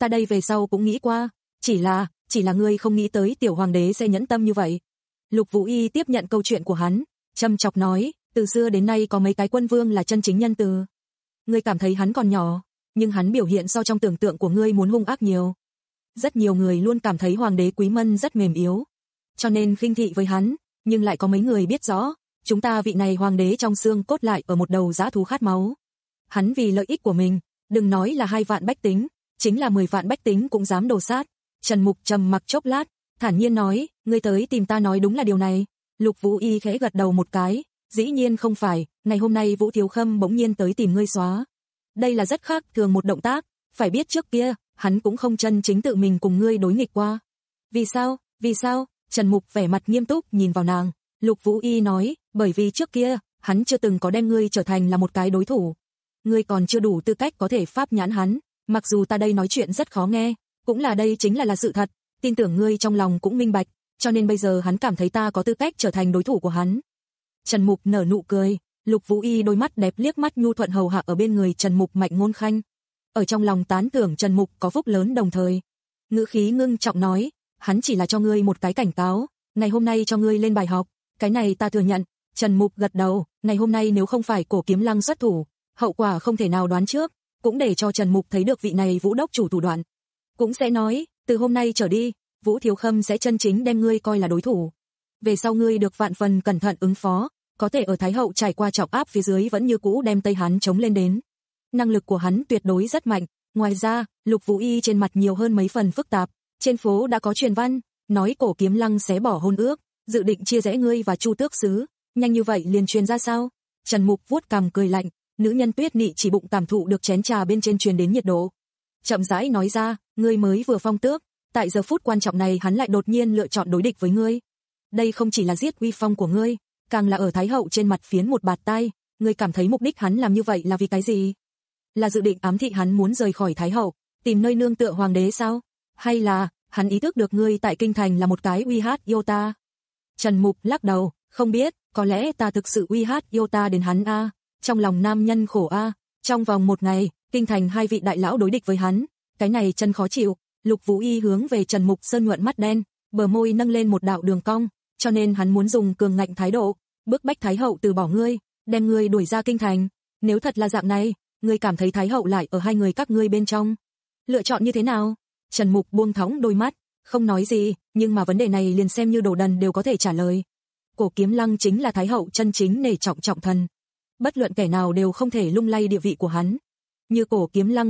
ta đây về sau cũng nghĩ qua, chỉ là, chỉ là ngươi không nghĩ tới tiểu hoàng đế sẽ nhẫn tâm như vậy. Lục Vũ Y tiếp nhận câu chuyện của hắn, châm chọc nói, từ xưa đến nay có mấy cái quân vương là chân chính nhân từ. Ngươi cảm thấy hắn còn nhỏ, nhưng hắn biểu hiện so trong tưởng tượng của ngươi muốn hung ác nhiều. Rất nhiều người luôn cảm thấy hoàng đế Quý Mân rất mềm yếu, cho nên khinh thị với hắn, nhưng lại có mấy người biết rõ, chúng ta vị này hoàng đế trong xương cốt lại ở một đầu dã thú khát máu. Hắn vì lợi ích của mình, đừng nói là hai vạn bách tính, chính là mười vạn bách tính cũng dám đồ sát. Trần Mục trầm mặc chốc lát, thản nhiên nói, ngươi tới tìm ta nói đúng là điều này. Lục Vũ Y khẽ gật đầu một cái, dĩ nhiên không phải, ngày hôm nay Vũ Thiếu Khâm bỗng nhiên tới tìm ngươi xóa. Đây là rất khác thường một động tác, phải biết trước kia, hắn cũng không chân chính tự mình cùng ngươi đối nghịch qua. Vì sao, vì sao? Trần Mục vẻ mặt nghiêm túc nhìn vào nàng, Lục Vũ Y nói, bởi vì trước kia, hắn chưa từng có đem ngươi trở thành là một cái đối thủ. Ngươi còn chưa đủ tư cách có thể pháp nhãn hắn, mặc dù ta đây nói chuyện rất khó nghe, cũng là đây chính là là sự thật, tin tưởng ngươi trong lòng cũng minh bạch, cho nên bây giờ hắn cảm thấy ta có tư cách trở thành đối thủ của hắn. Trần Mục nở nụ cười, Lục Vũ Y đôi mắt đẹp liếc mắt nhu thuận hầu hạ ở bên người Trần Mục Mạnh Ngôn Khanh. Ở trong lòng tán thưởng Trần Mục có phúc lớn đồng thời. Ngữ khí ngưng trọng nói, hắn chỉ là cho ngươi một cái cảnh cáo, ngày hôm nay cho ngươi lên bài học, cái này ta thừa nhận. Trần Mục gật đầu, ngày hôm nay nếu không phải Cổ Kiếm Lăng xuất thủ, hậu quả không thể nào đoán trước, cũng để cho Trần Mục thấy được vị này Vũ đốc chủ thủ đoạn. Cũng sẽ nói, từ hôm nay trở đi, Vũ Thiếu Khâm sẽ chân chính đem ngươi coi là đối thủ. Về sau ngươi được vạn phần cẩn thận ứng phó, có thể ở Thái Hậu trải qua trọng áp phía dưới vẫn như cũ đem Tây Hán chống lên đến. Năng lực của hắn tuyệt đối rất mạnh, ngoài ra, Lục Vũ Y trên mặt nhiều hơn mấy phần phức tạp, trên phố đã có truyền văn, nói Cổ Kiếm Lăng xé bỏ hôn ước, dự định chia rẽ ngươi và Chu Tước Sứ, nhanh như vậy liền truyền ra sao? Trần Mục vuốt cằm cười lạnh, nữ nhân Tuyết Nị chỉ bụng cảm thụ được chén trà bên trên truyền đến nhiệt độ. Chậm rãi nói ra, ngươi mới vừa phong tước, tại giờ phút quan trọng này hắn lại đột nhiên lựa chọn đối địch với ngươi. Đây không chỉ là giết uy phong của ngươi, càng là ở Thái Hậu trên mặt phiến một bạt tai, ngươi cảm thấy mục đích hắn làm như vậy là vì cái gì? Là dự định ám thị hắn muốn rời khỏi Thái Hậu, tìm nơi nương tựa hoàng đế sao? Hay là, hắn ý thức được ngươi tại kinh thành là một cái uy hát yêu ta? Trần Mục lắc đầu, không biết, có lẽ ta thực sự uy hát yêu ta đến hắn a. Trong lòng nam nhân khổ a, trong vòng một ngày, kinh thành hai vị đại lão đối địch với hắn, cái này chân khó chịu. Lục Vũ Y hướng về Trần Mục sơn nhuận mắt đen, bờ môi nâng lên một đạo đường cong, cho nên hắn muốn dùng cường ngạnh thái độ, bức bách Thái Hậu từ bỏ ngươi, đem ngươi đuổi ra kinh thành. Nếu thật là dạng này, ngươi cảm thấy Thái Hậu lại ở hai người các ngươi bên trong, lựa chọn như thế nào? Trần Mục buông thõng đôi mắt, không nói gì, nhưng mà vấn đề này liền xem như đồ đần đều có thể trả lời. Cổ Kiếm Lăng chính là Thái Hậu chân chính nể trọng trọng thần, bất luận kẻ nào đều không thể lung lay địa vị của hắn. Như Cổ Kiếm Lăng.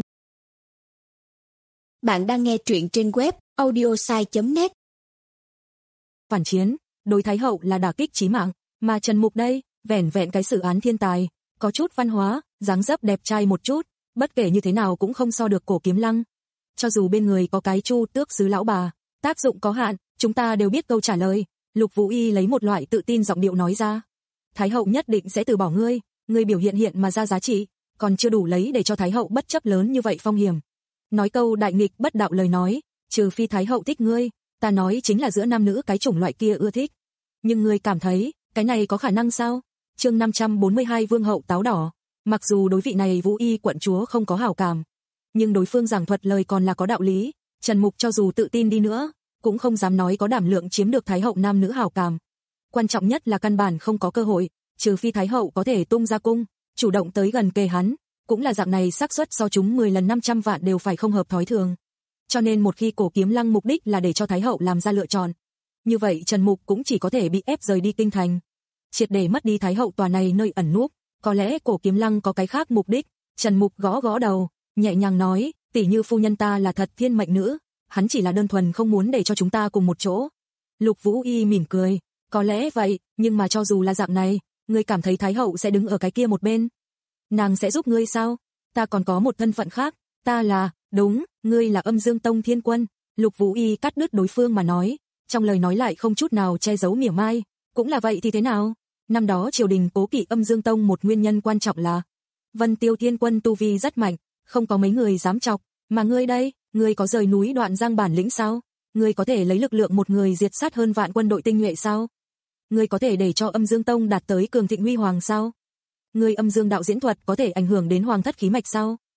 Bạn đang nghe truyện trên web audiosai chấm net. Phản chiến, đối Thái Hậu là đả kích chí mạng, mà Trần Mục đây, vẻn vẹn cái xử án thiên tài, có chút văn hóa, dáng dấp đẹp trai một chút, bất kể như thế nào cũng không so được Cổ Kiếm Lăng. Cho dù bên người có cái Chu Tước Sứ lão bà, tác dụng có hạn, chúng ta đều biết câu trả lời. Lục Vũ Y lấy một loại tự tin giọng điệu nói ra. Thái Hậu nhất định sẽ từ bỏ ngươi, ngươi biểu hiện hiện mà ra giá trị, còn chưa đủ lấy để cho Thái Hậu bất chấp lớn như vậy phong hiểm. Nói câu đại nghịch bất đạo lời nói, trừ phi Thái Hậu thích ngươi, ta nói chính là giữa nam nữ cái chủng loại kia ưa thích. Nhưng ngươi cảm thấy, cái này có khả năng sao? Chương năm trăm bốn mươi hai Vương hậu táo đỏ. Mặc dù đối vị này Vũ Y quận chúa không có hảo cảm, nhưng đối phương giảng thuật lời còn là có đạo lý, Trần Mục cho dù tự tin đi nữa, cũng không dám nói có đảm lượng chiếm được Thái Hậu nam nữ hảo cảm. Quan trọng nhất là căn bản không có cơ hội, trừ phi Thái Hậu có thể tung ra cung, chủ động tới gần kề hắn, cũng là dạng này xác suất so chúng mười lần năm trăm vạn đều phải không hợp thói thường. Cho nên một khi Cổ Kiếm Lăng mục đích là để cho Thái Hậu làm ra lựa chọn, như vậy Trần Mục cũng chỉ có thể bị ép rời đi kinh thành, triệt để mất đi Thái Hậu tòa này nơi ẩn núp. Có lẽ Cổ Kiếm Lăng có cái khác mục đích. Trần Mục gõ gõ đầu, nhẹ nhàng nói, tỷ như phu nhân ta là thật thiên mệnh nữ, hắn chỉ là đơn thuần không muốn để cho chúng ta cùng một chỗ. Lục Vũ Y mỉm cười, có lẽ vậy, nhưng mà cho dù là dạng này, ngươi cảm thấy Thái Hậu sẽ đứng ở cái kia một bên? Nàng sẽ giúp ngươi sao? Ta còn có một thân phận khác, ta là, đúng, ngươi là Âm Dương Tông Thiên Quân. Lục Vũ Y cắt đứt đối phương mà nói, trong lời nói lại không chút nào che giấu mỉa mai, cũng là vậy thì thế nào? Năm đó triều đình cố kỵ Âm Dương Tông một nguyên nhân quan trọng là Vân Tiêu Thiên Quân tu vi rất mạnh, không có mấy người dám chọc, mà ngươi đây, ngươi có rời núi Đoạn Giang bản lĩnh sao? Ngươi có thể lấy lực lượng một người diệt sát hơn vạn quân đội tinh nhuệ sao? Ngươi có thể để cho Âm Dương Tông đạt tới cường thịnh huy hoàng sao? Ngươi Âm Dương đạo diễn thuật có thể ảnh hưởng đến hoàng thất khí mạch sao?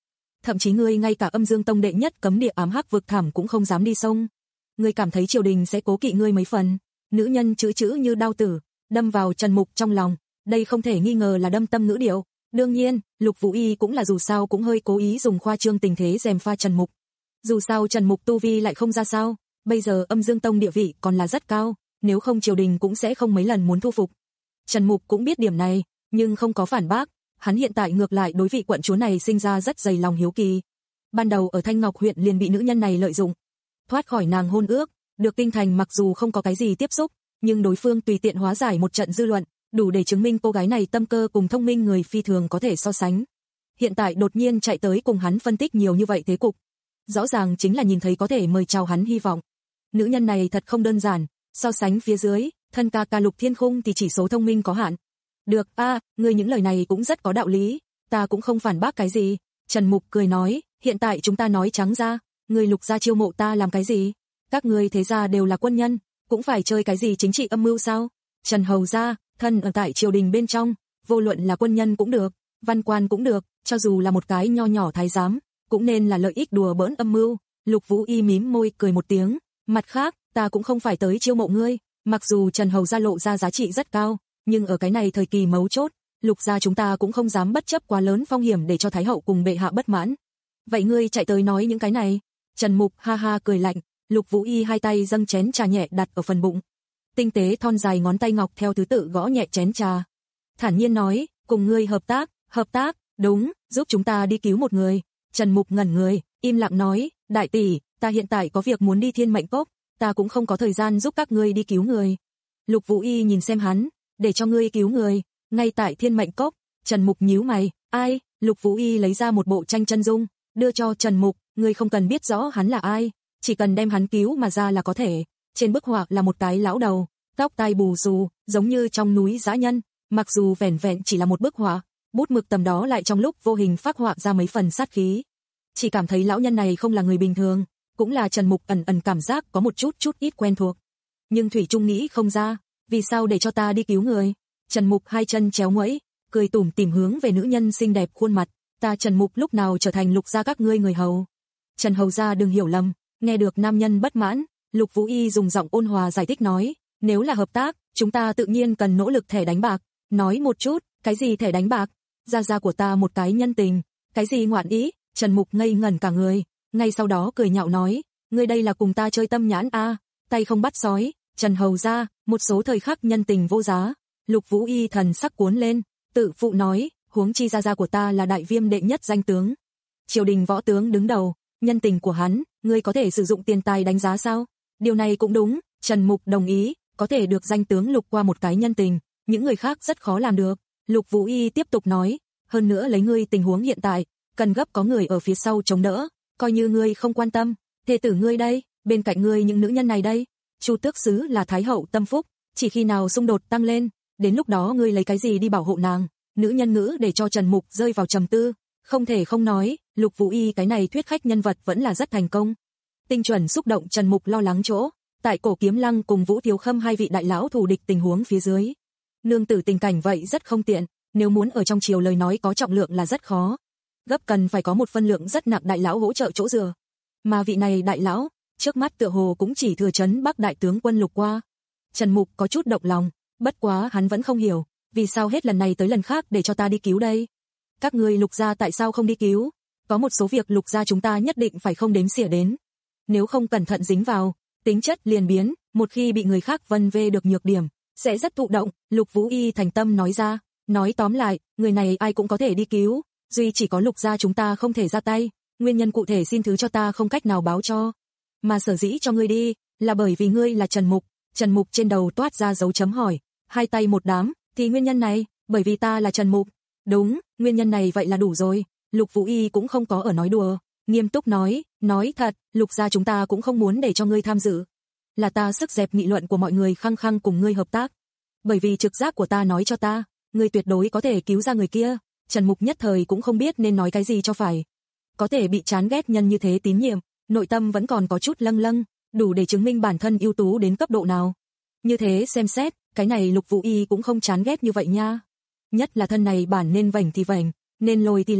thậm chí ngươi ngay cả Âm Dương Tông đệ nhất cấm địa ám hắc vực thẳm cũng không dám đi xông. Ngươi cảm thấy triều đình sẽ cố kỵ ngươi mấy phần? Nữ nhân chữ chữ như đao tử, đâm vào Trần Mục trong lòng, đây không thể nghi ngờ là đâm tâm ngữ điệu. Đương nhiên, Lục Vũ Y cũng là dù sao cũng hơi cố ý dùng khoa trương tình thế gièm pha Trần Mục. Dù sao Trần Mục tu vi lại không ra sao, bây giờ Âm Dương Tông địa vị còn là rất cao, nếu không triều đình cũng sẽ không mấy lần muốn thu phục. Trần Mục cũng biết điểm này, nhưng không có phản bác, hắn hiện tại ngược lại đối vị quận chúa này sinh ra rất dày lòng hiếu kỳ. Ban đầu ở Thanh Ngọc huyện liền bị nữ nhân này lợi dụng, thoát khỏi nàng hôn ước, được kinh thành mặc dù không có cái gì tiếp xúc, nhưng đối phương tùy tiện hóa giải một trận dư luận, đủ để chứng minh cô gái này tâm cơ cùng thông minh người phi thường có thể so sánh. Hiện tại đột nhiên chạy tới cùng hắn phân tích nhiều như vậy thế cục, rõ ràng chính là nhìn thấy có thể mời chào hắn hy vọng. Nữ nhân này thật không đơn giản, so sánh phía dưới, thân ca ca Lục Thiên Khung thì chỉ số thông minh có hạn. Được, a, à, ngươi những lời này cũng rất có đạo lý, ta cũng không phản bác cái gì. Trần Mục cười nói, hiện tại chúng ta nói trắng ra, ngươi Lục gia chiêu mộ ta làm cái gì? Các ngươi thế gia đều là quân nhân, cũng phải chơi cái gì chính trị âm mưu sao? Trần Hầu gia, thân ở tại triều đình bên trong, vô luận là quân nhân cũng được, văn quan cũng được, cho dù là một cái nho nhỏ thái giám, cũng nên là lợi ích đùa bỡn âm mưu. Lục Vũ Y mím môi cười một tiếng, mặt khác, ta cũng không phải tới chiêu mộ ngươi, mặc dù Trần Hầu gia lộ ra giá trị rất cao, nhưng ở cái này thời kỳ mấu chốt, Lục gia chúng ta cũng không dám bất chấp quá lớn phong hiểm để cho thái hậu cùng bệ hạ bất mãn. Vậy ngươi chạy tới nói những cái này? Trần Mục ha ha cười lạnh, Lục Vũ Y hai tay dâng chén trà nhẹ đặt ở phần bụng, tinh tế thon dài ngón tay ngọc theo thứ tự gõ nhẹ chén trà, thản nhiên nói, cùng ngươi hợp tác, hợp tác, đúng, giúp chúng ta đi cứu một người. Trần Mục ngẩn người, im lặng nói, đại tỷ, ta hiện tại có việc muốn đi Thiên Mệnh Cốc, ta cũng không có thời gian giúp các ngươi đi cứu người. Lục Vũ Y nhìn xem hắn, để cho ngươi cứu người, ngay tại Thiên Mệnh Cốc. Trần Mục nhíu mày, ai? Lục Vũ Y lấy ra một bộ tranh chân dung, đưa cho Trần Mục, ngươi không cần biết rõ hắn là ai, chỉ cần đem hắn cứu mà ra là có thể. Trên bức họa là một cái lão đầu, tóc tai bù xù, giống như trong núi dã nhân, mặc dù vẻn vẹn chỉ là một bức họa, bút mực tầm đó lại trong lúc vô hình phác họa ra mấy phần sát khí. Chỉ cảm thấy lão nhân này không là người bình thường, cũng là Trần Mục ẩn ẩn cảm giác có một chút chút ít quen thuộc. Nhưng thủy chung nghĩ không ra, vì sao để cho ta đi cứu người? Trần Mục hai chân chéo nguẫy, cười tủm tỉm hướng về nữ nhân xinh đẹp khuôn mặt, ta Trần Mục lúc nào trở thành Lục gia các ngươi người hầu? Trần Hầu gia đừng hiểu lầm. Nghe được nam nhân bất mãn, Lục Vũ Y dùng giọng ôn hòa giải thích nói, nếu là hợp tác, chúng ta tự nhiên cần nỗ lực thẻ đánh bạc. Nói một chút, cái gì thẻ đánh bạc? Gia gia của ta một cái nhân tình, cái gì ngoạn ý? Trần Mục ngây ngẩn cả người, ngay sau đó cười nhạo nói, ngươi đây là cùng ta chơi tâm nhãn a, à, tay không bắt sói. Trần Hầu gia, một số thời khắc nhân tình vô giá. Lục Vũ Y thần sắc cuốn lên, tự phụ nói, huống chi gia gia của ta là đại viêm đệ nhất danh tướng, triều đình võ tướng đứng đầu, nhân tình của hắn, ngươi có thể sử dụng tiền tài đánh giá sao? Điều này cũng đúng, Trần Mục đồng ý, có thể được danh tướng Lục qua một cái nhân tình, những người khác rất khó làm được. Lục Vũ Y tiếp tục nói, hơn nữa lấy ngươi tình huống hiện tại, cần gấp có người ở phía sau chống đỡ, coi như ngươi không quan tâm, thê tử ngươi đây, bên cạnh ngươi những nữ nhân này đây, Chu Tước Sứ là thái hậu tâm phúc, chỉ khi nào xung đột tăng lên, đến lúc đó ngươi lấy cái gì đi bảo hộ nàng? Nữ nhân ngữ để cho Trần Mục rơi vào trầm tư, không thể không nói, Lục Vũ Y cái này thuyết khách nhân vật vẫn là rất thành công. Tinh chuẩn xúc động Trần Mục lo lắng chỗ, tại Cổ Kiếm Lăng cùng Vũ Thiếu Khâm hai vị đại lão thù địch tình huống phía dưới. Nương tử tình cảnh vậy rất không tiện, nếu muốn ở trong triều lời nói có trọng lượng là rất khó. Gấp cần phải có một phân lượng rất nặng đại lão hỗ trợ chỗ dựa. Mà vị này đại lão, trước mắt tựa hồ cũng chỉ thừa trấn Bắc đại tướng quân Lục qua. Trần Mục có chút động lòng, bất quá hắn vẫn không hiểu, vì sao hết lần này tới lần khác để cho ta đi cứu đây? Các ngươi Lục gia tại sao không đi cứu? Có một số việc Lục gia chúng ta nhất định phải không đếm xỉa đến. Nếu không cẩn thận dính vào, tính chất liền biến, một khi bị người khác vân vê được nhược điểm, sẽ rất thụ động. Lục Vũ Y thành tâm nói ra, nói tóm lại, người này ai cũng có thể đi cứu, duy chỉ có Lục gia chúng ta không thể ra tay, nguyên nhân cụ thể xin thứ cho ta không cách nào báo cho. Mà sở dĩ cho ngươi đi, là bởi vì ngươi là Trần Mục. Trần Mục trên đầu toát ra dấu chấm hỏi, hai tay một đám, thì nguyên nhân này, bởi vì ta là Trần Mục. Đúng, nguyên nhân này vậy là đủ rồi. Lục Vũ Y cũng không có ở nói đùa, nghiêm túc nói, nói thật, Lục gia chúng ta cũng không muốn để cho ngươi tham dự. Là ta sức dẹp nghị luận của mọi người khăng khăng cùng ngươi hợp tác. Bởi vì trực giác của ta nói cho ta, ngươi tuyệt đối có thể cứu ra người kia. Trần Mục nhất thời cũng không biết nên nói cái gì cho phải. Có thể bị chán ghét nhân như thế tín nhiệm, nội tâm vẫn còn có chút lâng lâng, đủ để chứng minh bản thân ưu tú đến cấp độ nào. Như thế xem xét, cái này Lục Vũ Y cũng không chán ghét như vậy nha. Nhất là thân này bản nên vảnh thì vảnh, nên lồi thì lồi,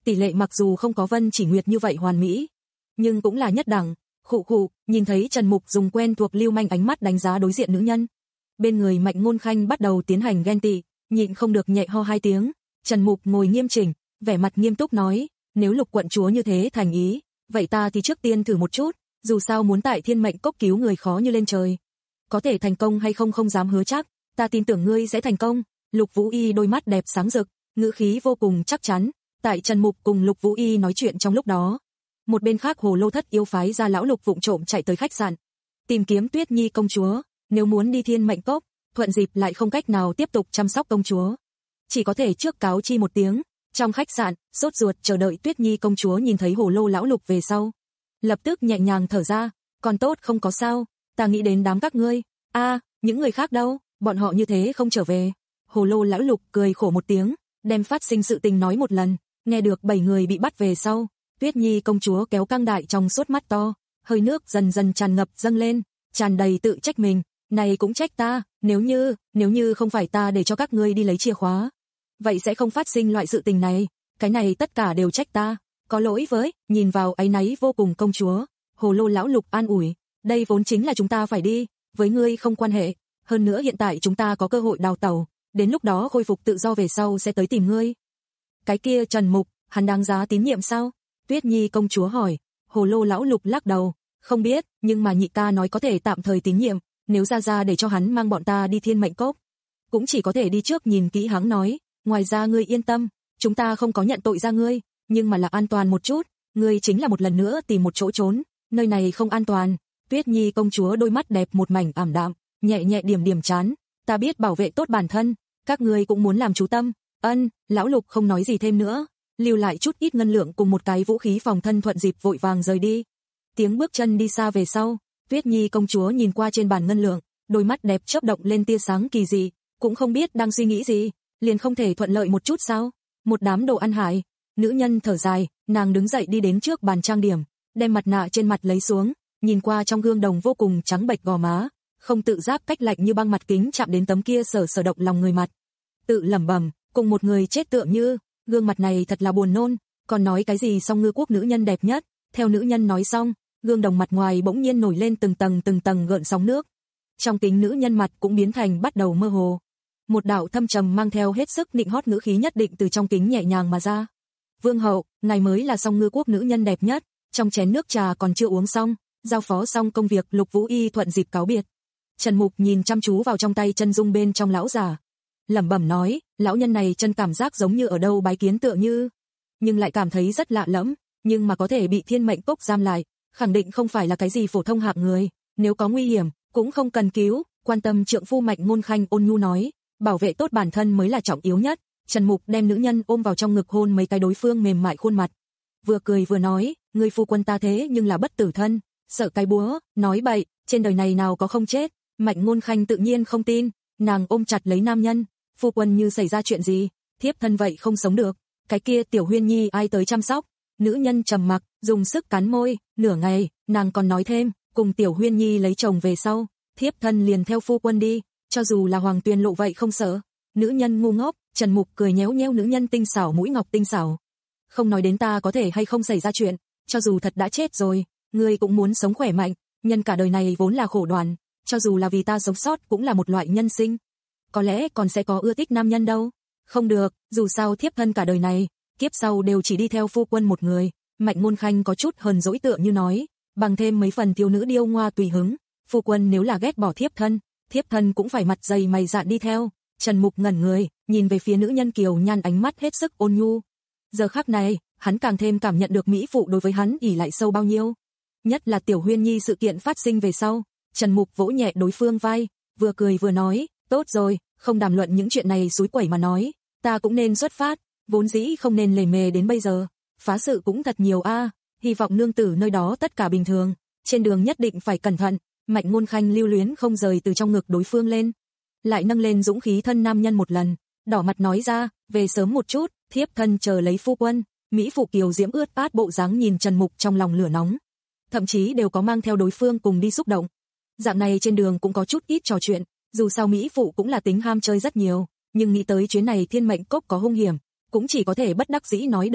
tỷ lệ mặc dù không có Vân Chỉ Nguyệt như vậy hoàn mỹ, nhưng cũng là nhất đẳng. Khụ khụ, nhìn thấy Trần Mục dùng quen thuộc lưu manh ánh mắt đánh giá đối diện nữ nhân. Bên người Mạnh Ngôn Khanh bắt đầu tiến hành ghen tị, nhịn không được nhẹ ho hai tiếng. Trần Mục ngồi nghiêm chỉnh, vẻ mặt nghiêm túc nói, nếu Lục quận chúa như thế thành ý, vậy ta thì trước tiên thử một chút, dù sao muốn tại Thiên Mệnh Cốc cứu người khó như lên trời. Có thể thành công hay không không dám hứa chắc, ta tin tưởng ngươi sẽ thành công. Lục Vũ Y đôi mắt đẹp sáng rực, ngữ khí vô cùng chắc chắn. Tại Trần Mục cùng Lục Vũ Y nói chuyện trong lúc đó, một bên khác Hồ Lô Thất yêu phái ra lão Lục vụng trộm chạy tới khách sạn, tìm kiếm Tuyết Nhi công chúa, nếu muốn đi Thiên Mệnh Cốc, thuận dịp lại không cách nào tiếp tục chăm sóc công chúa, chỉ có thể trước cáo chi một tiếng. Trong khách sạn, sốt ruột chờ đợi Tuyết Nhi công chúa nhìn thấy Hồ Lô lão Lục về sau, lập tức nhẹ nhàng thở ra, còn tốt không có sao, ta nghĩ đến đám các ngươi. A, những người khác đâu, bọn họ như thế không trở về. Hồ Lô lão Lục cười khổ một tiếng, đem phát sinh sự tình nói một lần. Nghe được bảy người bị bắt về sau, Tuyết Nhi công chúa kéo căng đại trong suốt mắt to, hơi nước dần dần tràn ngập dâng lên, tràn đầy tự trách mình, này cũng trách ta, nếu như, nếu như không phải ta để cho các ngươi đi lấy chìa khóa, vậy sẽ không phát sinh loại sự tình này, cái này tất cả đều trách ta, có lỗi với. Nhìn vào áy náy vô cùng công chúa, Hồ Lô lão Lục an ủi, đây vốn chính là chúng ta phải đi, với ngươi không quan hệ, hơn nữa hiện tại chúng ta có cơ hội đào tẩu, đến lúc đó khôi phục tự do về sau sẽ tới tìm ngươi. Cái kia Trần Mục, hắn đáng giá tín nhiệm sao? Tuyết Nhi công chúa hỏi. Hồ Lô lão Lục lắc đầu, không biết, nhưng mà nhị ca nói có thể tạm thời tín nhiệm, nếu ra ra để cho hắn mang bọn ta đi Thiên Mệnh Cốc, cũng chỉ có thể đi trước nhìn kỹ hắn nói, ngoài ra ngươi yên tâm, chúng ta không có nhận tội ra ngươi, nhưng mà là an toàn một chút, ngươi chính là một lần nữa tìm một chỗ trốn, nơi này không an toàn. Tuyết Nhi công chúa đôi mắt đẹp một mảnh ảm đạm, nhẹ nhẹ điểm điểm chán, ta biết bảo vệ tốt bản thân, các ngươi cũng muốn làm chú tâm. Ân, lão Lục không nói gì thêm nữa, lưu lại chút ít ngân lượng cùng một cái vũ khí phòng thân thuận dịp vội vàng rời đi. Tiếng bước chân đi xa về sau, Tuyết Nhi công chúa nhìn qua trên bàn ngân lượng, đôi mắt đẹp chớp động lên tia sáng kỳ dị, cũng không biết đang suy nghĩ gì, liền không thể thuận lợi một chút sao? Một đám đồ ăn hại. Nữ nhân thở dài, nàng đứng dậy đi đến trước bàn trang điểm, đem mặt nạ trên mặt lấy xuống, nhìn qua trong gương đồng vô cùng trắng bệch gò má, không tự giác cách lạnh như băng mặt kính chạm đến tấm kia sở sở động lòng người mặt. Tự lẩm bẩm, cùng một người chết tượng như, gương mặt này thật là buồn nôn, còn nói cái gì Song Ngư quốc nữ nhân đẹp nhất, theo nữ nhân nói xong, gương đồng mặt ngoài bỗng nhiên nổi lên từng tầng từng tầng gợn sóng nước. Trong kính nữ nhân mặt cũng biến thành bắt đầu mơ hồ. Một đạo thâm trầm mang theo hết sức nịnh hót ngữ khí nhất định từ trong kính nhẹ nhàng mà ra. Vương hậu, ngài mới là Song Ngư quốc nữ nhân đẹp nhất. Trong chén nước trà còn chưa uống xong, giao phó xong công việc, Lục Vũ Y thuận dịp cáo biệt. Trần Mục nhìn chăm chú vào trong tay chân dung bên trong lão giả, lẩm bẩm nói, lão nhân này chân cảm giác giống như ở đâu bái kiến tựa như, nhưng lại cảm thấy rất lạ lẫm, nhưng mà có thể bị Thiên Mệnh Cốc giam lại, khẳng định không phải là cái gì phổ thông hạng người, nếu có nguy hiểm, cũng không cần cứu. Quan tâm trượng phu Mạnh Ngôn Khanh ôn nhu nói, bảo vệ tốt bản thân mới là trọng yếu nhất. Trần Mục đem nữ nhân ôm vào trong ngực hôn mấy cái đối phương mềm mại khuôn mặt, vừa cười vừa nói, người phu quân ta thế nhưng là bất tử thân, sợ cái búa, nói bậy, trên đời này nào có không chết. Mạnh Ngôn Khanh tự nhiên không tin, nàng ôm chặt lấy nam nhân, phu quân như xảy ra chuyện gì, thiếp thân vậy không sống được, cái kia Tiểu Huyên Nhi ai tới chăm sóc? Nữ nhân trầm mặc, dùng sức cắn môi, nửa ngày, nàng còn nói thêm, cùng Tiểu Huyên Nhi lấy chồng về sau, thiếp thân liền theo phu quân đi, cho dù là Hoàng Tuyền Lộ vậy không sợ. Nữ nhân ngu ngốc. Trần Mục cười nhéo nhéo nữ nhân tinh xảo mũi ngọc tinh xảo, không nói đến ta có thể hay không xảy ra chuyện, cho dù thật đã chết rồi, ngươi cũng muốn sống khỏe mạnh, nhân cả đời này vốn là khổ đoàn, cho dù là vì ta sống sót cũng là một loại nhân sinh, có lẽ còn sẽ có ưa thích nam nhân đâu. Không được, dù sao thiếp thân cả đời này, kiếp sau đều chỉ đi theo phu quân một người. Mạnh Ngôn Khanh có chút hờn dỗi tựa như nói, bằng thêm mấy phần thiếu nữ điêu ngoa tùy hứng, phu quân nếu là ghét bỏ thiếp thân, thiếp thân cũng phải mặt dày mày dạn đi theo. Trần Mục ngẩn người, nhìn về phía nữ nhân kiều nhan ánh mắt hết sức ôn nhu. Giờ khắc này, hắn càng thêm cảm nhận được mỹ phụ đối với hắn ỷ lại sâu bao nhiêu. Nhất là Tiểu Huyên Nhi sự kiện phát sinh về sau, Trần Mục vỗ nhẹ đối phương vai, vừa cười vừa nói, tốt rồi, không đàm luận những chuyện này xúi quẩy mà nói, ta cũng nên xuất phát, vốn dĩ không nên lề mề đến bây giờ, phá sự cũng thật nhiều a, hy vọng nương tử nơi đó tất cả bình thường, trên đường nhất định phải cẩn thận. Mạnh Ngôn Khanh lưu luyến không rời từ trong ngực đối phương lên, lại nâng lên dũng khí thân nam nhân một lần, đỏ mặt nói ra, về sớm một chút, thiếp thân chờ lấy phu quân. Mỹ phụ kiều diễm ướt át bộ dáng nhìn Trần Mục trong lòng lửa nóng, thậm chí đều có mang theo đối phương cùng đi xúc động. Dạng này trên đường cũng có chút ít trò chuyện, dù sao Mỹ phụ cũng là tính ham chơi rất nhiều, nhưng nghĩ tới chuyến này Thiên Mệnh Cốc có hung hiểm, cũng chỉ có thể bất đắc dĩ nói đừng.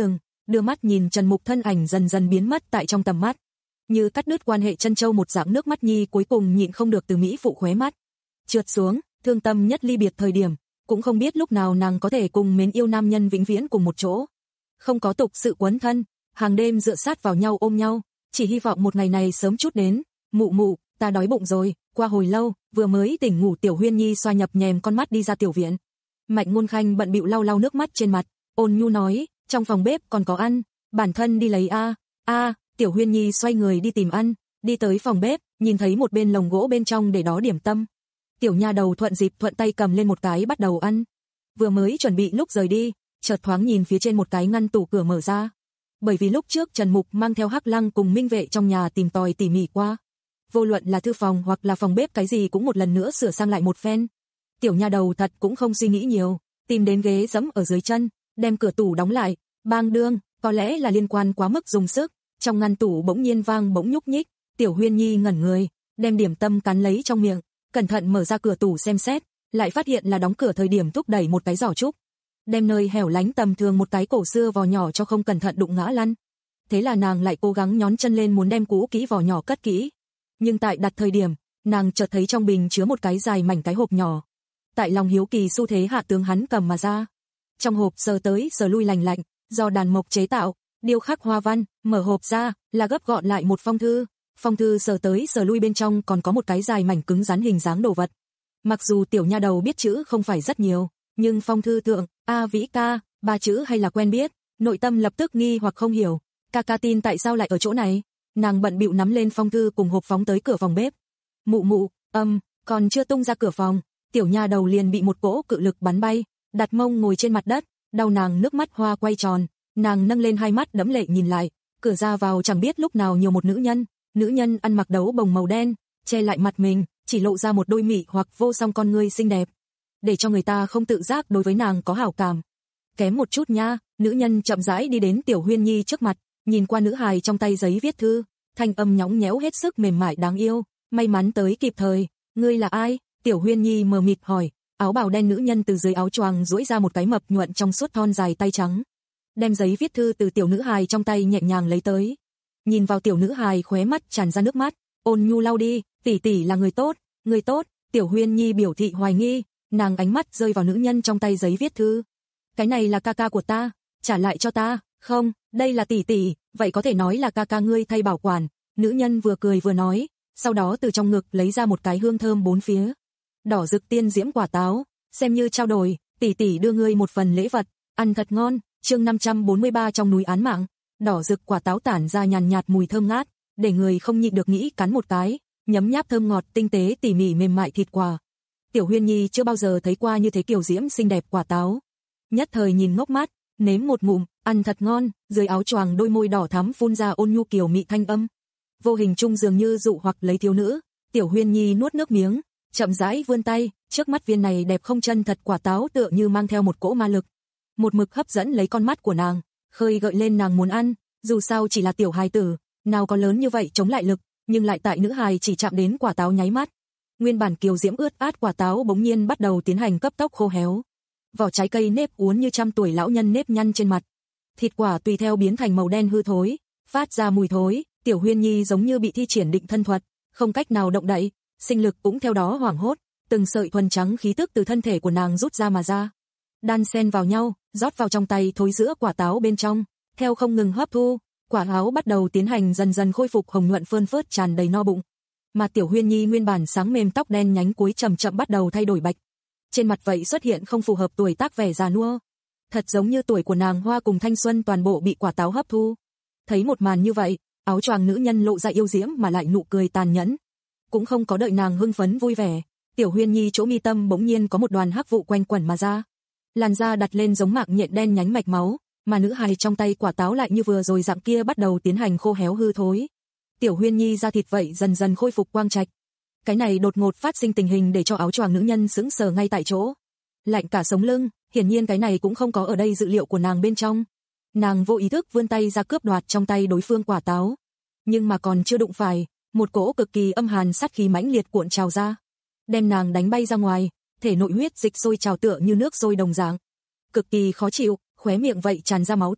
đưa mắt nhìn Trần Mục thân ảnh dần dần biến mất tại trong tầm mắt. Như cắt đứt quan hệ chân châu một dạng, nước mắt nhi cuối cùng nhịn không được từ mỹ phụ khóe mắt trượt xuống, thương tâm nhất ly biệt thời điểm, cũng không biết lúc nào nàng có thể cùng mến yêu nam nhân vĩnh viễn cùng một chỗ. Không có tục sự quấn thân, hàng đêm dựa sát vào nhau ôm nhau, chỉ hy vọng một ngày này sớm chút đến. Mụ mụ, ta đói bụng rồi. Qua hồi lâu, vừa mới tỉnh ngủ Tiểu Huyên Nhi xoa nhập nhèm con mắt đi ra tiểu viện. Mạnh Ngôn Khanh bận bịu lau lau nước mắt trên mặt, ôn nhu nói, trong phòng bếp còn có ăn, bản thân đi lấy a. A, Tiểu Huyên Nhi xoay người đi tìm ăn, đi tới phòng bếp, nhìn thấy một bên lồng gỗ bên trong để đó điểm tâm. Tiểu nha đầu thuận dịp thuận tay cầm lên một cái bắt đầu ăn. Vừa mới chuẩn bị lúc rời đi, chợt thoáng nhìn phía trên một cái ngăn tủ cửa mở ra. Bởi vì lúc trước Trần Mục mang theo Hắc Lăng cùng Minh Vệ trong nhà tìm tòi tỉ mỉ qua, vô luận là thư phòng hoặc là phòng bếp cái gì cũng một lần nữa sửa sang lại một phen. Tiểu nha đầu thật cũng không suy nghĩ nhiều, tìm đến ghế giẫm ở dưới chân, đem cửa tủ đóng lại, bang đương, có lẽ là liên quan quá mức dùng sức, trong ngăn tủ bỗng nhiên vang bỗng nhúc nhích, Tiểu Huyên Nhi ngẩn người, đem điểm tâm cắn lấy trong miệng, cẩn thận mở ra cửa tủ xem xét, lại phát hiện là đóng cửa thời điểm thúc đẩy một cái giỏ trúc, đem nơi hẻo lánh tầm thường một cái cổ xưa vò nhỏ cho không cẩn thận đụng ngã lăn. Thế là nàng lại cố gắng nhón chân lên muốn đem cũ kỹ vò nhỏ cất kỹ, nhưng tại đặt thời điểm, nàng chợt thấy trong bình chứa một cái dài mảnh cái hộp nhỏ. Tại lòng hiếu kỳ xu thế hạ tướng hắn cầm mà ra. Trong hộp sờ tới sờ lui lành lạnh, do đàn mộc chế tạo, điêu khắc hoa văn, mở hộp ra là gấp gọn lại một phong thư. Phong thư sờ tới sờ lui bên trong còn có một cái dài mảnh cứng rắn hình dáng đồ vật. Mặc dù tiểu nha đầu biết chữ không phải rất nhiều, nhưng phong thư thượng A Vĩ ca, ba chữ hay là quen biết, nội tâm lập tức nghi hoặc không hiểu. Ca ca tin tại sao lại ở chỗ này? Nàng bận bịu nắm lên phong thư cùng hộp phóng tới cửa phòng bếp. Mụ mụ, âm, còn chưa tung ra cửa phòng, tiểu nha đầu liền bị một cỗ cự lực bắn bay, đặt mông ngồi trên mặt đất, đau nàng nước mắt hoa quay tròn, nàng nâng lên hai mắt đẫm lệ nhìn lại, cửa ra vào chẳng biết lúc nào nhiều một nữ nhân, nữ nhân ăn mặc đấu bồng màu đen, che lại mặt mình, chỉ lộ ra một đôi mị hoặc vô song con ngươi xinh đẹp, để cho người ta không tự giác đối với nàng có hảo cảm. Kém một chút nha, nữ nhân chậm rãi đi đến Tiểu Huyên Nhi trước mặt, nhìn qua nữ hài trong tay giấy viết thư, thanh âm nhõng nhẽo hết sức mềm mại đáng yêu, may mắn tới kịp thời, ngươi là ai? Tiểu Huyên Nhi mờ mịt hỏi, áo bào đen nữ nhân từ dưới áo choàng duỗi ra một cái mập nhuận trong suốt thon dài tay trắng, đem giấy viết thư từ tiểu nữ hài trong tay nhẹ nhàng lấy tới. Nhìn vào tiểu nữ hài khóe mắt tràn ra nước mắt, ôn nhu lau đi, tỷ tỷ là người tốt, người tốt. Tiểu Huyên Nhi biểu thị hoài nghi, nàng ánh mắt rơi vào nữ nhân trong tay giấy viết thư. Cái này là ca ca của ta, trả lại cho ta. Không, đây là tỷ tỷ, vậy có thể nói là ca ca ngươi thay bảo quản. Nữ nhân vừa cười vừa nói, sau đó từ trong ngực lấy ra một cái hương thơm bốn phía, đỏ rực tiên diễm quả táo, xem như trao đổi, tỷ tỷ đưa ngươi một phần lễ vật, ăn thật ngon. Chương năm trăm bốn mươi ba trong núi án mạng, đỏ rực quả táo tản ra nhàn nhạt mùi thơm ngát, để người không nhịn được nghĩ cắn một cái, nhấm nháp thơm ngọt tinh tế tỉ mỉ mềm mại thịt quả. Tiểu Huyên Nhi chưa bao giờ thấy qua như thế kiểu diễm xinh đẹp quả táo, nhất thời nhìn ngốc mắt, nếm một ngụm, ăn thật ngon, dưới áo choàng đôi môi đỏ thắm phun ra ôn nhu kiều mị thanh âm, vô hình chung dường như dụ hoặc lấy thiếu nữ. Tiểu Huyên Nhi nuốt nước miếng, chậm rãi vươn tay, trước mắt viên này đẹp không chân thật quả táo tựa như mang theo một cỗ ma lực, một mực hấp dẫn lấy con mắt của nàng, khơi gợi lên nàng muốn ăn. Dù sao chỉ là tiểu hài tử, nào có lớn như vậy chống lại lực, nhưng lại tại nữ hài chỉ chạm đến quả táo nháy mắt, nguyên bản kiều diễm ướt át quả táo bỗng nhiên bắt đầu tiến hành cấp tốc khô héo, vỏ trái cây nếp uốn như trăm tuổi lão nhân nếp nhăn trên mặt, thịt quả tùy theo biến thành màu đen hư thối, phát ra mùi thối. Tiểu Huyên Nhi giống như bị thi triển định thân thuật, không cách nào động đậy, sinh lực cũng theo đó hoảng hốt, từng sợi thuần trắng khí tức từ thân thể của nàng rút ra mà ra, đan xen vào nhau, rót vào trong tay thối giữa quả táo bên trong, theo không ngừng hấp thu, quả áo bắt đầu tiến hành dần dần khôi phục hồng nhuận phơn phớt tràn đầy no bụng. Mà Tiểu Huyên Nhi nguyên bản sáng mềm tóc đen nhánh cuối chậm chậm bắt đầu thay đổi bạch, trên mặt vậy xuất hiện không phù hợp tuổi tác vẻ già nua, thật giống như tuổi của nàng hoa cùng thanh xuân toàn bộ bị quả táo hấp thu. Thấy một màn như vậy, áo choàng nữ nhân lộ ra yêu diễm mà lại nụ cười tàn nhẫn, cũng không có đợi nàng hưng phấn vui vẻ, Tiểu Huyên Nhi chỗ mi tâm bỗng nhiên có một đoàn hắc vụ quanh quẩn mà ra, làn da đặt lên giống mạng nhện đen nhánh mạch máu, mà nữ hài trong tay quả táo lại như vừa rồi dạng kia bắt đầu tiến hành khô héo hư thối. Tiểu Huyên Nhi da thịt vậy dần dần khôi phục quang trạch. Cái này đột ngột phát sinh tình hình để cho áo choàng nữ nhân sững sờ ngay tại chỗ, lạnh cả sống lưng, hiển nhiên cái này cũng không có ở đây dự liệu của nàng bên trong. Nàng vô ý thức vươn tay ra cướp đoạt trong tay đối phương quả táo, nhưng mà còn chưa đụng phải, một cỗ cực kỳ âm hàn sát khí mãnh liệt cuộn trào ra, đem nàng đánh bay ra ngoài, thể nội huyết dịch sôi trào tựa như nước sôi đồng dạng, cực kỳ khó chịu, khóe miệng vậy tràn ra máu tươi,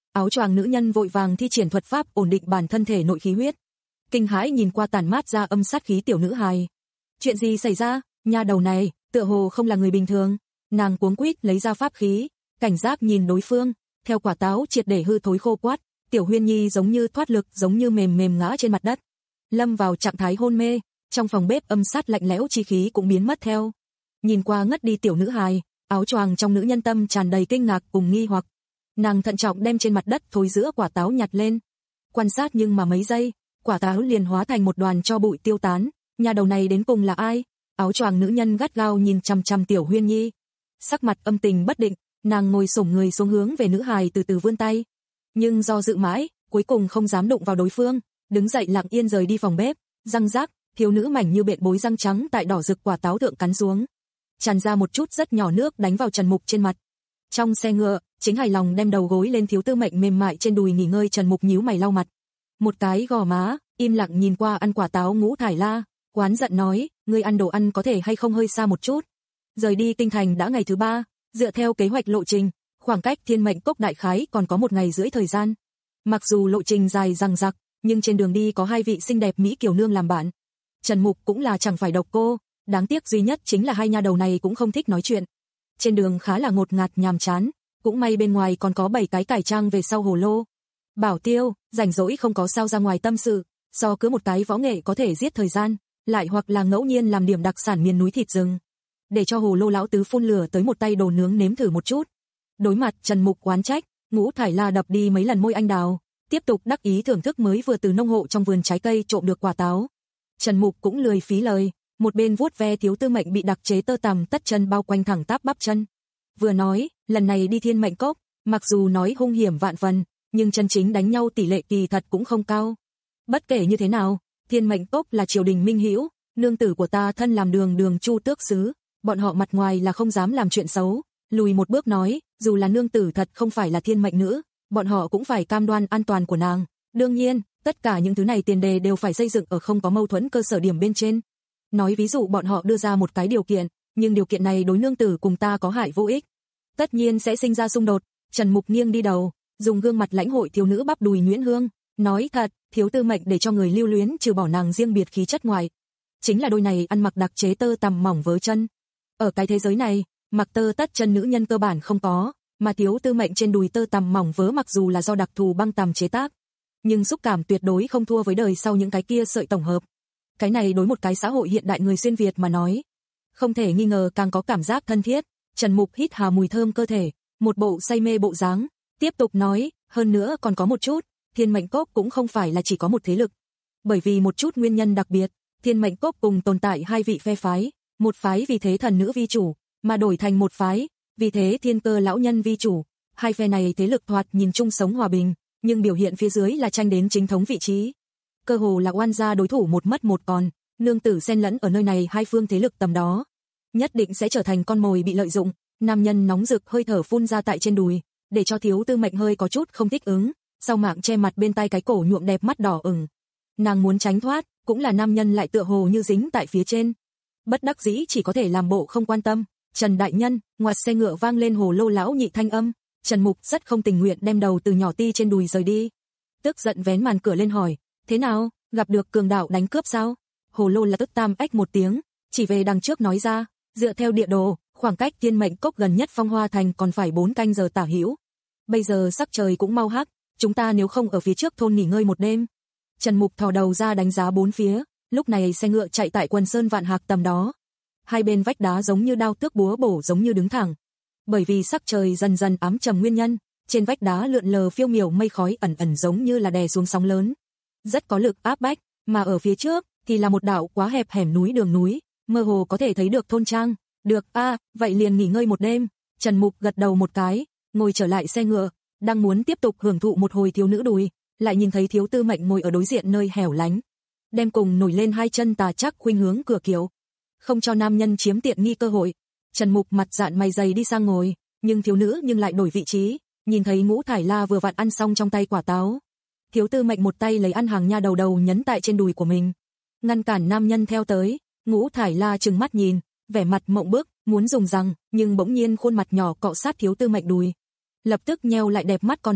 áo choàng nữ nhân vội vàng thi triển thuật pháp ổn định bản thân thể nội khí huyết. Kinh hãi nhìn qua tản mát ra âm sát khí tiểu nữ hài. Chuyện gì xảy ra? Nha đầu này, tựa hồ không là người bình thường. Nàng cuống quýt lấy ra pháp khí, cảnh giác nhìn đối phương, theo quả táo triệt để hư thối khô quát, Tiểu Huyên Nhi giống như thoát lực, giống như mềm mềm ngã trên mặt đất, lâm vào trạng thái hôn mê. Trong phòng bếp âm sát lạnh lẽo chi khí cũng biến mất theo. Nhìn qua ngất đi tiểu nữ hài, áo choàng trong nữ nhân tâm tràn đầy kinh ngạc cùng nghi hoặc. Nàng thận trọng đem trên mặt đất thối giữa quả táo nhặt lên, quan sát nhưng mà mấy giây, quả táo liền hóa thành một đoàn tro bụi tiêu tán. Nhà đầu này đến cùng là ai? Áo choàng nữ nhân gắt gao nhìn chằm chằm Tiểu Huyên Nhi, sắc mặt âm tình bất định, nàng ngồi xổm người xuống hướng về nữ hài từ từ vươn tay, nhưng do dự mãi, cuối cùng không dám đụng vào đối phương, đứng dậy lặng yên rời đi phòng bếp. Răng rác, thiếu nữ mảnh như bện bối răng trắng tại đỏ rực quả táo thượng cắn xuống, tràn ra một chút rất nhỏ nước đánh vào Trần Mục trên mặt. Trong xe ngựa, chính hài lòng đem đầu gối lên thiếu tư mệnh mềm mại trên đùi nghỉ ngơi. Trần Mục nhíu mày lau mặt, một cái gò má, im lặng nhìn qua ăn quả táo Ngũ Thải La, oán giận nói, ngươi ăn đồ ăn có thể hay không hơi xa một chút. Rời đi kinh thành đã ngày thứ ba, dựa theo kế hoạch lộ trình, khoảng cách Thiên Mệnh Cốc đại khái còn có một ngày rưỡi thời gian. Mặc dù lộ trình dài dằng dặc, nhưng trên đường đi có hai vị xinh đẹp mỹ kiều nương làm bạn. Trần Mục cũng là chẳng phải độc cô, đáng tiếc duy nhất chính là hai nha đầu này cũng không thích nói chuyện. Trên đường khá là ngột ngạt nhàm chán, cũng may bên ngoài còn có bảy cái cải trang về sau hồ lô. Bảo Tiêu, rảnh rỗi không có sao ra ngoài tâm sự, so cứ một cái võ nghệ có thể giết thời gian, lại hoặc là ngẫu nhiên làm điểm đặc sản miền núi thịt rừng, để cho hồ lô lão tứ phun lửa tới một tay đồ nướng nếm thử một chút. Đối mặt Trần Mục oán trách, Ngũ Thải La đập đi mấy lần môi anh đào, tiếp tục đắc ý thưởng thức mới vừa từ nông hộ trong vườn trái cây trộm được quả táo. Trần Mục cũng lười phí lời, một bên vuốt ve thiếu tư mệnh bị đặc chế tơ tằm tất chân bao quanh thẳng tắp bắp chân. Vừa nói, lần này đi Thiên Mệnh Cốc, mặc dù nói hung hiểm vạn phần, nhưng chân chính đánh nhau tỷ lệ kỳ thật cũng không cao. Bất kể như thế nào, Thiên Mệnh Cốc là triều đình minh hữu, nương tử của ta thân làm đường đường chu tước sứ, bọn họ mặt ngoài là không dám làm chuyện xấu. Lùi một bước nói, dù là nương tử thật không phải là thiên mệnh nữ, bọn họ cũng phải cam đoan an toàn của nàng. Đương nhiên, tất cả những thứ này tiền đề đều phải xây dựng ở không có mâu thuẫn cơ sở điểm bên trên. Nói ví dụ bọn họ đưa ra một cái điều kiện, nhưng điều kiện này đối nương tử cùng ta có hại vô ích, tất nhiên sẽ sinh ra xung đột. Trần Mục nghiêng đi đầu, dùng gương mặt lãnh hội thiếu nữ bắp đùi nhuyễn hương, nói thật, thiếu tư mệnh để cho người lưu luyến trừ bỏ nàng riêng biệt khí chất ngoài, chính là đôi này ăn mặc đặc chế tơ tằm mỏng vớ chân. Ở cái thế giới này, mặc tơ tất chân nữ nhân cơ bản không có, mà thiếu tư mệnh trên đùi tơ tằm mỏng vớ mặc dù là do đặc thù băng tằm chế tác, nhưng xúc cảm tuyệt đối không thua với đời sau những cái kia sợi tổng hợp. Cái này đối một cái xã hội hiện đại người xuyên Việt mà nói, không thể nghi ngờ càng có cảm giác thân thiết. Trần Mục hít hà mùi thơm cơ thể, một bộ say mê bộ dáng, tiếp tục nói, hơn nữa còn có một chút, Thiên Mệnh Cốc cũng không phải là chỉ có một thế lực. Bởi vì một chút nguyên nhân đặc biệt, Thiên Mệnh Cốc cùng tồn tại hai vị phe phái, một phái vì thế thần nữ vi chủ, mà đổi thành một phái, vì thế thiên cơ lão nhân vi chủ. Hai phe này thế lực thoạt nhìn chung sống hòa bình, nhưng biểu hiện phía dưới là tranh đến chính thống vị trí. Cơ hồ là oan gia đối thủ một mất một còn, nương tử xen lẫn ở nơi này hai phương thế lực tầm đó, nhất định sẽ trở thành con mồi bị lợi dụng. Nam nhân nóng rực hơi thở phun ra tại trên đùi, để cho thiếu tư mệnh hơi có chút không thích ứng, sau mạng che mặt bên tai cái cổ nhuộm đẹp mắt đỏ ửng. Nàng muốn tránh thoát, cũng là nam nhân lại tựa hồ như dính tại phía trên. Bất đắc dĩ chỉ có thể làm bộ không quan tâm. Trần đại nhân, ngoặt xe ngựa vang lên hồ lô lão nhị thanh âm. Trần Mục rất không tình nguyện đem đầu từ nhỏ ti trên đùi rời đi, tức giận vén màn cửa lên hỏi, thế nào, gặp được cường đạo đánh cướp sao? Hồ lô là tức tam ách một tiếng, chỉ về đằng trước nói ra, dựa theo địa đồ, khoảng cách Thiên Mệnh Cốc gần nhất Phong Hoa Thành còn phải bốn canh giờ tả hữu. Bây giờ sắc trời cũng mau hắc, chúng ta nếu không ở phía trước thôn nghỉ ngơi một đêm. Trần Mục thò đầu ra đánh giá bốn phía, lúc này xe ngựa chạy tại quần sơn vạn hạc tầm đó. Hai bên vách đá giống như đao tước búa bổ giống như đứng thẳng. Bởi vì sắc trời dần dần ám trầm nguyên nhân, trên vách đá lượn lờ phiêu miểu mây khói ẩn ẩn giống như là đè xuống sóng lớn, rất có lực áp bách, mà ở phía trước thì là một đạo quá hẹp hẻm núi đường núi, mơ hồ có thể thấy được thôn trang. Được a, à, vậy liền nghỉ ngơi một đêm. Trần Mục gật đầu một cái, ngồi trở lại xe ngựa, đang muốn tiếp tục hưởng thụ một hồi thiếu nữ đùi, lại nhìn thấy thiếu tư mệnh ngồi ở đối diện nơi hẻo lánh, đem cùng nổi lên hai chân tà chắc khuynh hướng cửa kiệu, không cho nam nhân chiếm tiện nghi cơ hội. Trần Mục mặt dạn mày dày đi sang ngồi, nhưng thiếu nữ nhưng lại đổi vị trí, nhìn thấy Ngũ Thải La vừa vặn ăn xong trong tay quả táo. Thiếu tư mệnh một tay lấy ăn hàng nha đầu đầu nhấn tại trên đùi của mình, ngăn cản nam nhân theo tới. Ngũ Thải La trừng mắt nhìn, vẻ mặt mộng bức, muốn dùng răng, nhưng bỗng nhiên khuôn mặt nhỏ cọ sát thiếu tư mệnh đùi, lập tức nheo lại đẹp mắt con mắt,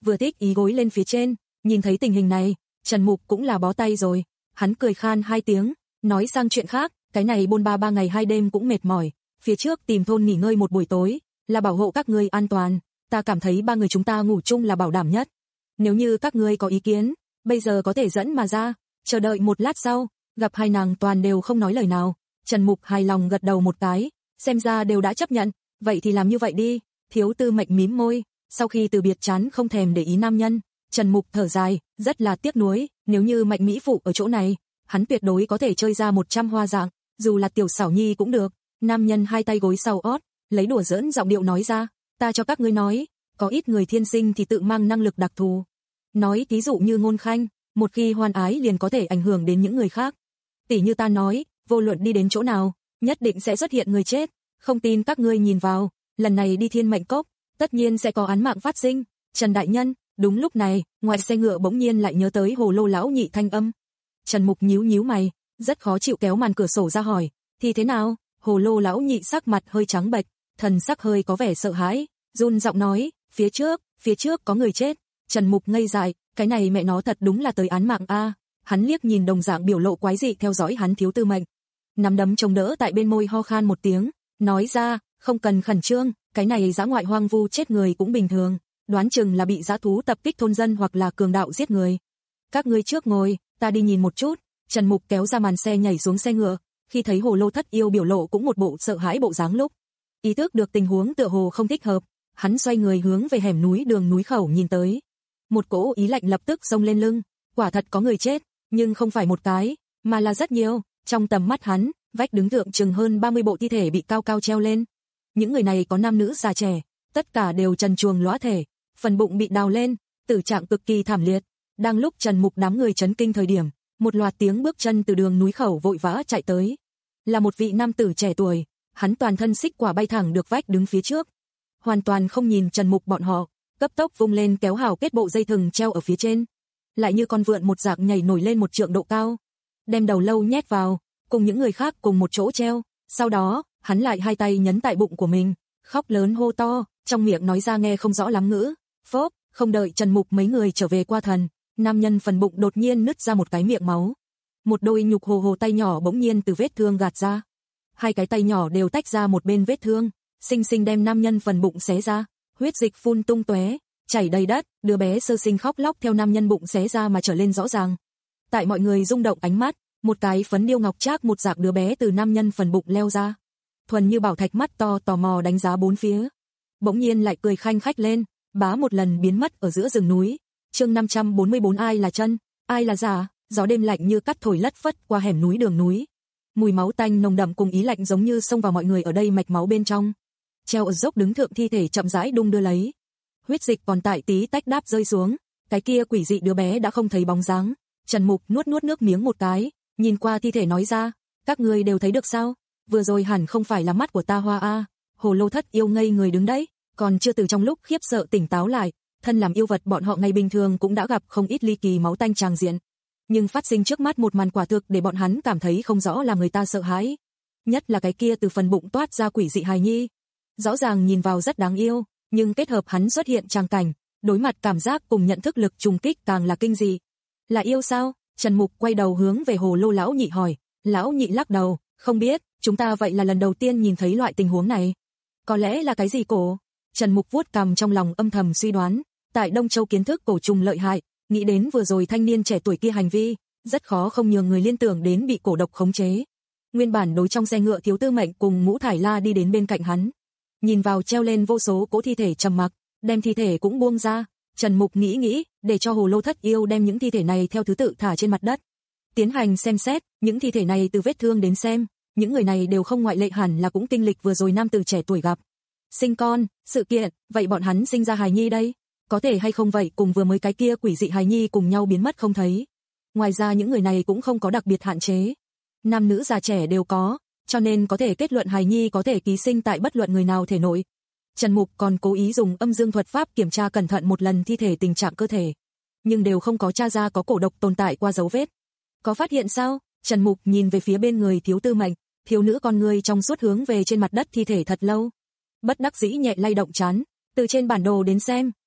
vừa thích ý gối lên phía trên, nhìn thấy tình hình này, Trần Mục cũng là bó tay rồi, hắn cười khan hai tiếng, nói sang chuyện khác, cái này bôn ba ba ngày hai đêm cũng mệt mỏi, phía trước tìm thôn nghỉ ngơi một buổi tối, là bảo hộ các ngươi an toàn, ta cảm thấy ba người chúng ta ngủ chung là bảo đảm nhất. Nếu như các ngươi có ý kiến, bây giờ có thể dẫn mà ra, chờ đợi một lát sau, gặp hai nàng toàn đều không nói lời nào, Trần Mục hài lòng gật đầu một cái, xem ra đều đã chấp nhận, vậy thì làm như vậy đi, Thiếu Tư Mệnh mím môi, sau khi từ biệt chán không thèm để ý nam nhân, Trần Mục thở dài, rất là tiếc nuối, nếu như Mạnh Mỹ Phụ ở chỗ này, hắn tuyệt đối có thể chơi ra một trăm hoa dạng, dù là tiểu xảo nhi cũng được. Nam nhân hai tay gối sau ót, lấy đùa giỡn giọng điệu nói ra, ta cho các ngươi nói, có ít người thiên sinh thì tự mang năng lực đặc thù. Nói thí dụ như Ngôn Khanh, một khi hoan ái liền có thể ảnh hưởng đến những người khác. Tỷ như ta nói, vô luận đi đến chỗ nào, nhất định sẽ xuất hiện người chết, không tin các ngươi nhìn vào, lần này đi Thiên Mệnh Cốc, tất nhiên sẽ có án mạng phát sinh. Trần đại nhân, đúng lúc này, ngoài xe ngựa bỗng nhiên lại nhớ tới Hồ Lô lão nhị thanh âm. Trần Mục nhíu nhíu mày, rất khó chịu kéo màn cửa sổ ra hỏi, thì thế nào? Hồ Lô lão nhị sắc mặt hơi trắng bệch, thần sắc hơi có vẻ sợ hãi, run giọng nói, phía trước, phía trước có người chết. Trần Mục ngây dại, cái này mẹ nó thật đúng là tới án mạng a. Hắn liếc nhìn đồng dạng biểu lộ quái dị theo dõi hắn Thiếu Tư Mệnh, nắm đấm chống đỡ tại bên môi ho khan một tiếng, nói ra, không cần khẩn trương, cái này dã ngoại hoang vu chết người cũng bình thường, đoán chừng là bị dã thú tập kích thôn dân hoặc là cường đạo giết người. Các ngươi trước ngồi, ta đi nhìn một chút. Trần Mục kéo ra màn xe nhảy xuống xe ngựa, khi thấy Hồ Lô Thất Yêu biểu lộ cũng một bộ sợ hãi bộ dáng lúc, ý thức được tình huống tựa hồ không thích hợp, hắn xoay người hướng về hẻm núi đường núi khẩu nhìn tới. Một cỗ ý lạnh lập tức xông lên lưng, quả thật có người chết, nhưng không phải một cái, mà là rất nhiều, trong tầm mắt hắn, vách đứng thượng chừng hơn ba mươi bộ thi thể bị cao cao treo lên. Những người này có nam nữ già trẻ, tất cả đều trần truồng lõa thể, phần bụng bị đào lên, tử trạng cực kỳ thảm liệt. Đang lúc Trần Mục đám người chấn kinh thời điểm, một loạt tiếng bước chân từ đường núi khẩu vội vã chạy tới. Là một vị nam tử trẻ tuổi, hắn toàn thân xích quả bay thẳng được vách đứng phía trước, hoàn toàn không nhìn Trần Mục bọn họ, cấp tốc vung lên kéo hào kết bộ dây thừng treo ở phía trên, lại như con vượn một dạng nhảy nổi lên một trượng độ cao, đem đầu lâu nhét vào, cùng những người khác cùng một chỗ treo. Sau đó, hắn lại hai tay nhấn tại bụng của mình, khóc lớn hô to, trong miệng nói ra nghe không rõ lắm ngữ. Phốp, không đợi Trần Mục mấy người trở về qua thần, nam nhân phần bụng đột nhiên nứt ra một cái miệng máu. Một đôi nhục hồ hồ tay nhỏ bỗng nhiên từ vết thương gạt ra. Hai cái tay nhỏ đều tách ra một bên vết thương, xinh xinh đem nam nhân phần bụng xé ra, huyết dịch phun tung tóe, chảy đầy đất, đứa bé sơ sinh khóc lóc theo nam nhân bụng xé ra mà trở lên rõ ràng. Tại mọi người rung động ánh mắt, một cái phấn điêu ngọc trác một dạng đứa bé từ nam nhân phần bụng leo ra. Thuần như bảo thạch mắt to tò mò đánh giá bốn phía. Bỗng nhiên lại cười khanh khách lên, bá một lần biến mất ở giữa rừng núi. Chương năm trăm bốn mươi bốn ai là chân, ai là giả, gió đêm lạnh như cắt thổi lất phất qua hẻm núi đường núi. Mùi máu tanh nồng đậm cùng ý lạnh giống như xông vào mọi người ở đây mạch máu bên trong. Treo ở dốc đứng thượng thi thể chậm rãi đung đưa lấy. Huyết dịch còn tại tí tách đáp rơi xuống, cái kia quỷ dị đứa bé đã không thấy bóng dáng. Trần Mục nuốt nuốt nước miếng một cái, nhìn qua thi thể nói ra, các ngươi đều thấy được sao? Vừa rồi hẳn không phải là mắt của ta hoa a. Hồ Lô Thất Yêu ngây người đứng đấy, còn chưa từ trong lúc khiếp sợ tỉnh táo lại, thân làm yêu vật bọn họ ngày bình thường cũng đã gặp không ít ly kỳ máu tanh tràng diện. Nhưng phát sinh trước mắt một màn quả thực để bọn hắn cảm thấy không rõ làm người ta sợ hãi. Nhất là cái kia từ phần bụng toát ra quỷ dị hài nhi. Rõ ràng nhìn vào rất đáng yêu, nhưng kết hợp hắn xuất hiện tràng cảnh, đối mặt cảm giác cùng nhận thức lực trùng kích càng là kinh dị. Là yêu sao? Trần Mục quay đầu hướng về Hồ Lô lão nhị hỏi, lão nhị lắc đầu, không biết, chúng ta vậy là lần đầu tiên nhìn thấy loại tình huống này. Có lẽ là cái gì cổ? Trần Mục vuốt cằm trong lòng âm thầm suy đoán, tại Đông Châu kiến thức cổ trùng lợi hại, nghĩ đến vừa rồi thanh niên trẻ tuổi kia hành vi, rất khó không nhường người liên tưởng đến bị cổ độc khống chế. Nguyên bản đối trong xe ngựa Thiếu Tư Mệnh cùng Ngũ Thải La đi đến bên cạnh hắn, nhìn vào treo lên vô số cỗ thi thể trầm mặc, đem thi thể cũng buông ra. Trần Mục nghĩ nghĩ, để cho Hồ Lô Thất Yêu đem những thi thể này theo thứ tự thả trên mặt đất, tiến hành xem xét. Những thi thể này từ vết thương đến xem, những người này đều không ngoại lệ hẳn là cũng kinh lịch vừa rồi nam tử trẻ tuổi gặp sinh con sự kiện. Vậy bọn hắn sinh ra hài nhi đây, có thể hay không vậy cùng vừa mới cái kia quỷ dị hài nhi cùng nhau biến mất không thấy. Ngoài ra những người này cũng không có đặc biệt hạn chế, nam nữ già trẻ đều có, cho nên có thể kết luận hài nhi có thể ký sinh tại bất luận người nào thể nội. Trần Mục còn cố ý dùng âm dương thuật pháp kiểm tra cẩn thận một lần thi thể tình trạng cơ thể, nhưng đều không có tra ra có cổ độc tồn tại qua dấu vết. Có phát hiện sao? Trần Mục nhìn về phía bên người Thiếu Tư Mệnh, thiếu nữ con người trong suốt hướng về trên mặt đất thi thể thật lâu. Bất đắc dĩ nhẹ lay động trán, từ trên bản đồ đến xem,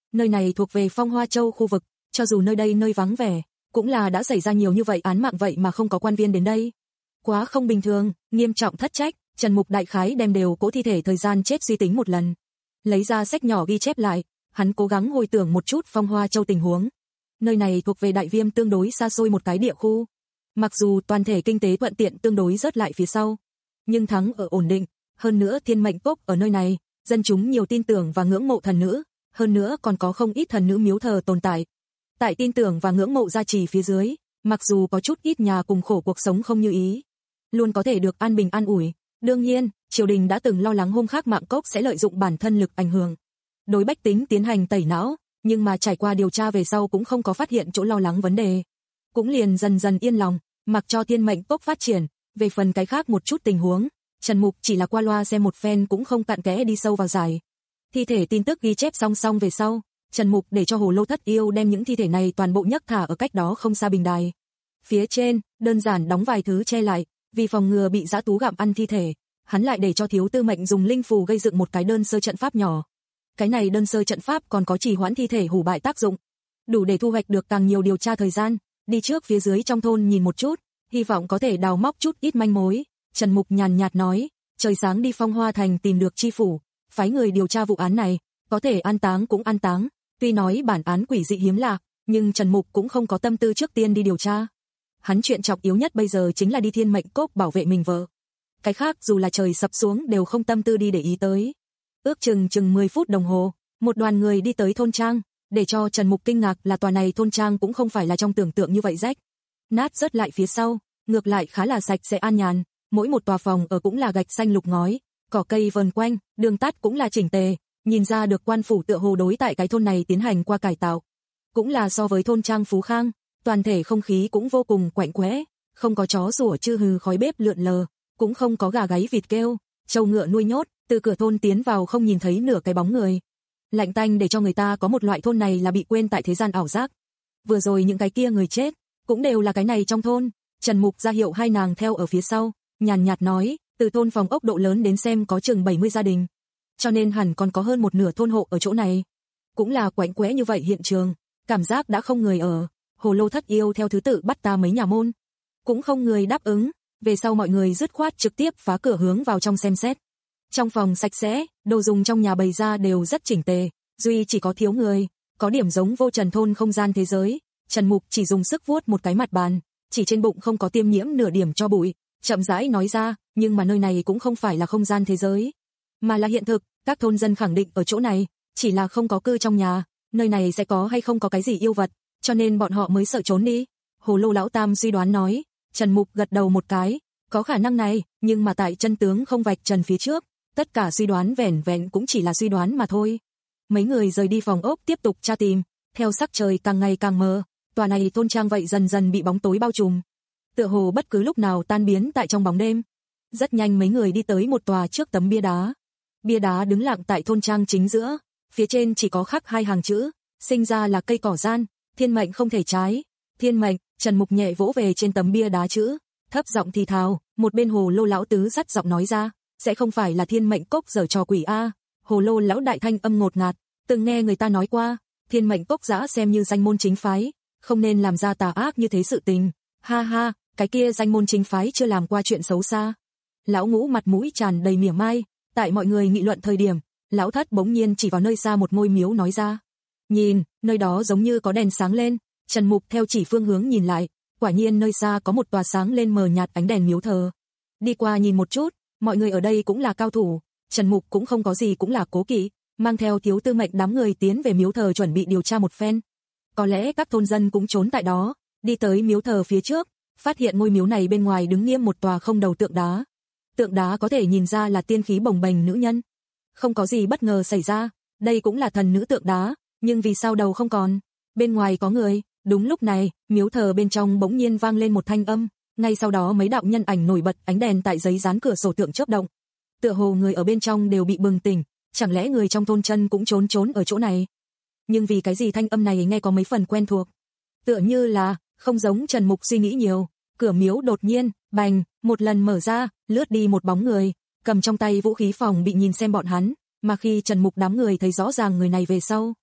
Nơi này thuộc về Phong Hoa Châu khu vực, cho dù nơi đây nơi vắng vẻ, cũng là đã xảy ra nhiều như vậy án mạng vậy mà không có quan viên đến đây. Quá không bình thường, nghiêm trọng thất trách. Trần Mục đại khái đem đều cỗ thi thể thời gian chết suy tính một lần. Lấy ra sách nhỏ ghi chép lại, hắn cố gắng hồi tưởng một chút Phong Hoa Châu tình huống. Nơi này thuộc về Đại Viêm tương đối xa xôi một cái địa khu. Mặc dù toàn thể kinh tế thuận tiện tương đối rớt lại phía sau, nhưng thắng ở ổn định, hơn nữa thiên mệnh cốc ở nơi này, dân chúng nhiều tin tưởng và ngưỡng mộ thần nữ, hơn nữa còn có không ít thần nữ miếu thờ tồn tại. Tại tin tưởng và ngưỡng mộ gia trì phía dưới, mặc dù có chút ít nhà cùng khổ cuộc sống không như ý, luôn có thể được an bình an ủi. Đương nhiên, triều đình đã từng lo lắng hôm khác Mạng Cốc sẽ lợi dụng bản thân lực ảnh hưởng đối bách tính tiến hành tẩy não, nhưng mà trải qua điều tra về sau cũng không có phát hiện chỗ lo lắng vấn đề. Cũng liền dần dần yên lòng, mặc cho thiên mệnh cốc phát triển. Về phần cái khác một chút tình huống, Trần Mục chỉ là qua loa xem một phen cũng không cặn kẽ đi sâu vào giải. Thi thể tin tức ghi chép song song về sau, Trần Mục để cho Hồ Lô Thất Yêu đem những thi thể này toàn bộ nhấc thả ở cách đó không xa bình đài. Phía trên, đơn giản đóng vài thứ che lại, vì phòng ngừa bị dã thú gặm ăn thi thể, hắn lại để cho Thiếu Tư Mệnh dùng linh phù gây dựng một cái đơn sơ trận pháp nhỏ. Cái này đơn sơ trận pháp còn có trì hoãn thi thể hủ bại tác dụng, đủ để thu hoạch được càng nhiều điều tra thời gian. Đi trước phía dưới trong thôn nhìn một chút, hy vọng có thể đào móc chút ít manh mối. Trần Mục nhàn nhạt nói, trời sáng đi Phong Hoa Thành tìm được chi phủ, phái người điều tra vụ án này, có thể an táng cũng an táng. Tuy nói bản án quỷ dị hiếm lạ, nhưng Trần Mục cũng không có tâm tư trước tiên đi điều tra. Hắn chuyện trọng yếu nhất bây giờ chính là đi thiên mệnh cốc bảo vệ mình vợ. Cái khác dù là trời sập xuống đều không tâm tư đi để ý tới. Ước chừng chừng mười phút đồng hồ, một đoàn người đi tới thôn trang, để cho Trần Mục kinh ngạc là tòa này thôn trang cũng không phải là trong tưởng tượng như vậy rách nát rớt lại phía sau, ngược lại khá là sạch sẽ an nhàn, mỗi một tòa phòng ở cũng là gạch xanh lục ngói, cỏ cây vần quanh, đường tắt cũng là chỉnh tề, nhìn ra được quan phủ tựa hồ đối tại cái thôn này tiến hành qua cải tạo. Cũng là so với thôn trang Phú Khang, toàn thể không khí cũng vô cùng quạnh quẽ, không có chó sủa chư hừ khói bếp lượn lờ, cũng không có gà gáy vịt kêu, trâu ngựa nuôi nhốt, từ cửa thôn tiến vào không nhìn thấy nửa cái bóng người. Lạnh tanh để cho người ta có một loại thôn này là bị quên tại thế gian ảo giác. Vừa rồi những cái kia người chết, cũng đều là cái này trong thôn. Trần Mục ra hiệu hai nàng theo ở phía sau, nhàn nhạt nói, từ thôn phòng ốc độ lớn đến xem có chừng bảy mươi gia đình, cho nên hẳn còn có hơn một nửa thôn hộ ở chỗ này. Cũng là quạnh quẽ như vậy hiện trường, cảm giác đã không người ở. Hồ Lô Thất Yêu theo thứ tự bắt ta mấy nhà môn, cũng không người đáp ứng. Về sau mọi người dứt khoát trực tiếp phá cửa hướng vào trong xem xét. Trong phòng sạch sẽ, đồ dùng trong nhà bày ra đều rất chỉnh tề, duy chỉ có thiếu người, có điểm giống Vô Trần thôn không gian thế giới. Trần Mục chỉ dùng sức vuốt một cái mặt bàn, chỉ trên bụng không có tiêm nhiễm nửa điểm cho bụi, chậm rãi nói ra, nhưng mà nơi này cũng không phải là không gian thế giới, mà là hiện thực, các thôn dân khẳng định ở chỗ này, chỉ là không có cư trong nhà, nơi này sẽ có hay không có cái gì yêu vật, cho nên bọn họ mới sợ trốn đi. Hồ Lô lão tam suy đoán nói. Trần Mục gật đầu một cái, có khả năng này, nhưng mà tại chân tướng không vạch trần phía trước, tất cả suy đoán vẻn vẹn cũng chỉ là suy đoán mà thôi. Mấy người rời đi phòng ốc tiếp tục tra tìm, theo sắc trời càng ngày càng mờ, tòa này thôn trang vậy dần dần bị bóng tối bao trùm, tựa hồ bất cứ lúc nào tan biến tại trong bóng đêm. Rất nhanh mấy người đi tới một tòa trước tấm bia đá. Bia đá đứng lặng tại thôn trang chính giữa, phía trên chỉ có khắc hai hàng chữ, sinh ra là cây cỏ gian, thiên mệnh không thể trái. Thiên mệnh. Trần Mục nhẹ vỗ về trên tấm bia đá chữ, thấp giọng thì thào, một bên Hồ Lô lão tứ dắt giọng nói ra, sẽ không phải là thiên mệnh cốc giở trò quỷ a. Hồ Lô lão đại thanh âm ngột ngạt, từng nghe người ta nói qua, thiên mệnh cốc giã xem như danh môn chính phái, không nên làm ra tà ác như thế sự tình. Ha ha, cái kia danh môn chính phái chưa làm qua chuyện xấu xa. Lão Ngũ mặt mũi tràn đầy mỉa mai, tại mọi người nghị luận thời điểm, lão Thất bỗng nhiên chỉ vào nơi xa một ngôi miếu nói ra, nhìn, nơi đó giống như có đèn sáng lên. Trần Mục theo chỉ phương hướng nhìn lại, quả nhiên nơi xa có một tòa sáng lên mờ nhạt ánh đèn miếu thờ. Đi qua nhìn một chút, mọi người ở đây cũng là cao thủ, Trần Mục cũng không có gì cũng là cố kỵ, mang theo Thiếu Tư Mệnh đám người tiến về miếu thờ chuẩn bị điều tra một phen. Có lẽ các thôn dân cũng trốn tại đó, đi tới miếu thờ phía trước, phát hiện ngôi miếu này bên ngoài đứng nghiêm một tòa không đầu tượng đá. Tượng đá có thể nhìn ra là tiên khí bồng bềnh nữ nhân. Không có gì bất ngờ xảy ra, đây cũng là thần nữ tượng đá, nhưng vì sao đầu không còn? Bên ngoài có người. Đúng lúc này, miếu thờ bên trong bỗng nhiên vang lên một thanh âm, ngay sau đó mấy đạo nhân ảnh nổi bật, ánh đèn tại giấy dán cửa sổ tượng chớp động. Tựa hồ người ở bên trong đều bị bừng tỉnh, chẳng lẽ người trong thôn chân cũng trốn trốn ở chỗ này? Nhưng vì cái gì thanh âm này nghe có mấy phần quen thuộc? Tựa như là, không giống Trần Mục suy nghĩ nhiều, cửa miếu đột nhiên, bành, một lần mở ra, lướt đi một bóng người, cầm trong tay vũ khí phòng bị nhìn xem bọn hắn, mà khi Trần Mục đám người thấy rõ ràng người này về sau,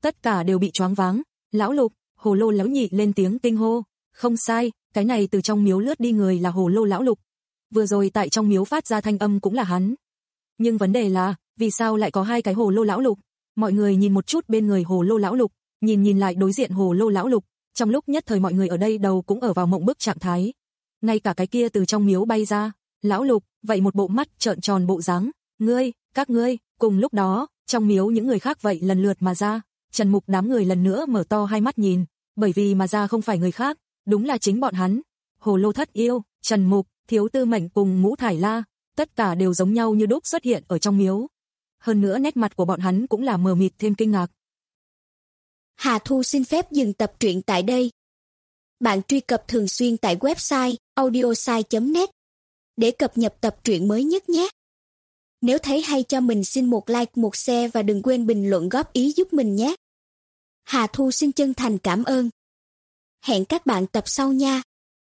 tất cả đều bị choáng váng. Lão Lục, Hồ Lô lão nhị lên tiếng kinh hô. Không sai, cái này từ trong miếu lướt đi người là Hồ Lô lão Lục. Vừa rồi tại trong miếu phát ra thanh âm cũng là hắn. Nhưng vấn đề là, vì sao lại có hai cái Hồ Lô lão Lục? Mọi người nhìn một chút bên người Hồ Lô lão Lục, nhìn nhìn lại đối diện Hồ Lô lão Lục, trong lúc nhất thời mọi người ở đây đầu cũng ở vào mộng bức trạng thái. Ngay cả cái kia từ trong miếu bay ra, lão Lục, vậy một bộ mắt trợn tròn bộ dáng, ngươi, các ngươi, cùng lúc đó, trong miếu những người khác vậy lần lượt mà ra, Trần Mục đám người lần nữa mở to hai mắt nhìn, bởi vì mà ra không phải người khác, đúng là chính bọn hắn. Hồ Lô Thất Yêu, Trần Mục, Thiếu Tư Mệnh cùng Ngũ Thải La, tất cả đều giống nhau như đúc xuất hiện ở trong miếu. Hơn nữa nét mặt của bọn hắn cũng là mờ mịt thêm kinh ngạc. Hà Thu xin phép dừng tập truyện tại đây. Bạn truy cập thường xuyên tại website audiosai chấm net để cập nhật tập truyện mới nhất nhé. Nếu thấy hay cho mình xin một like, một share và đừng quên bình luận góp ý giúp mình nhé. Hà Thu xin chân thành cảm ơn. Hẹn các bạn tập sau nha.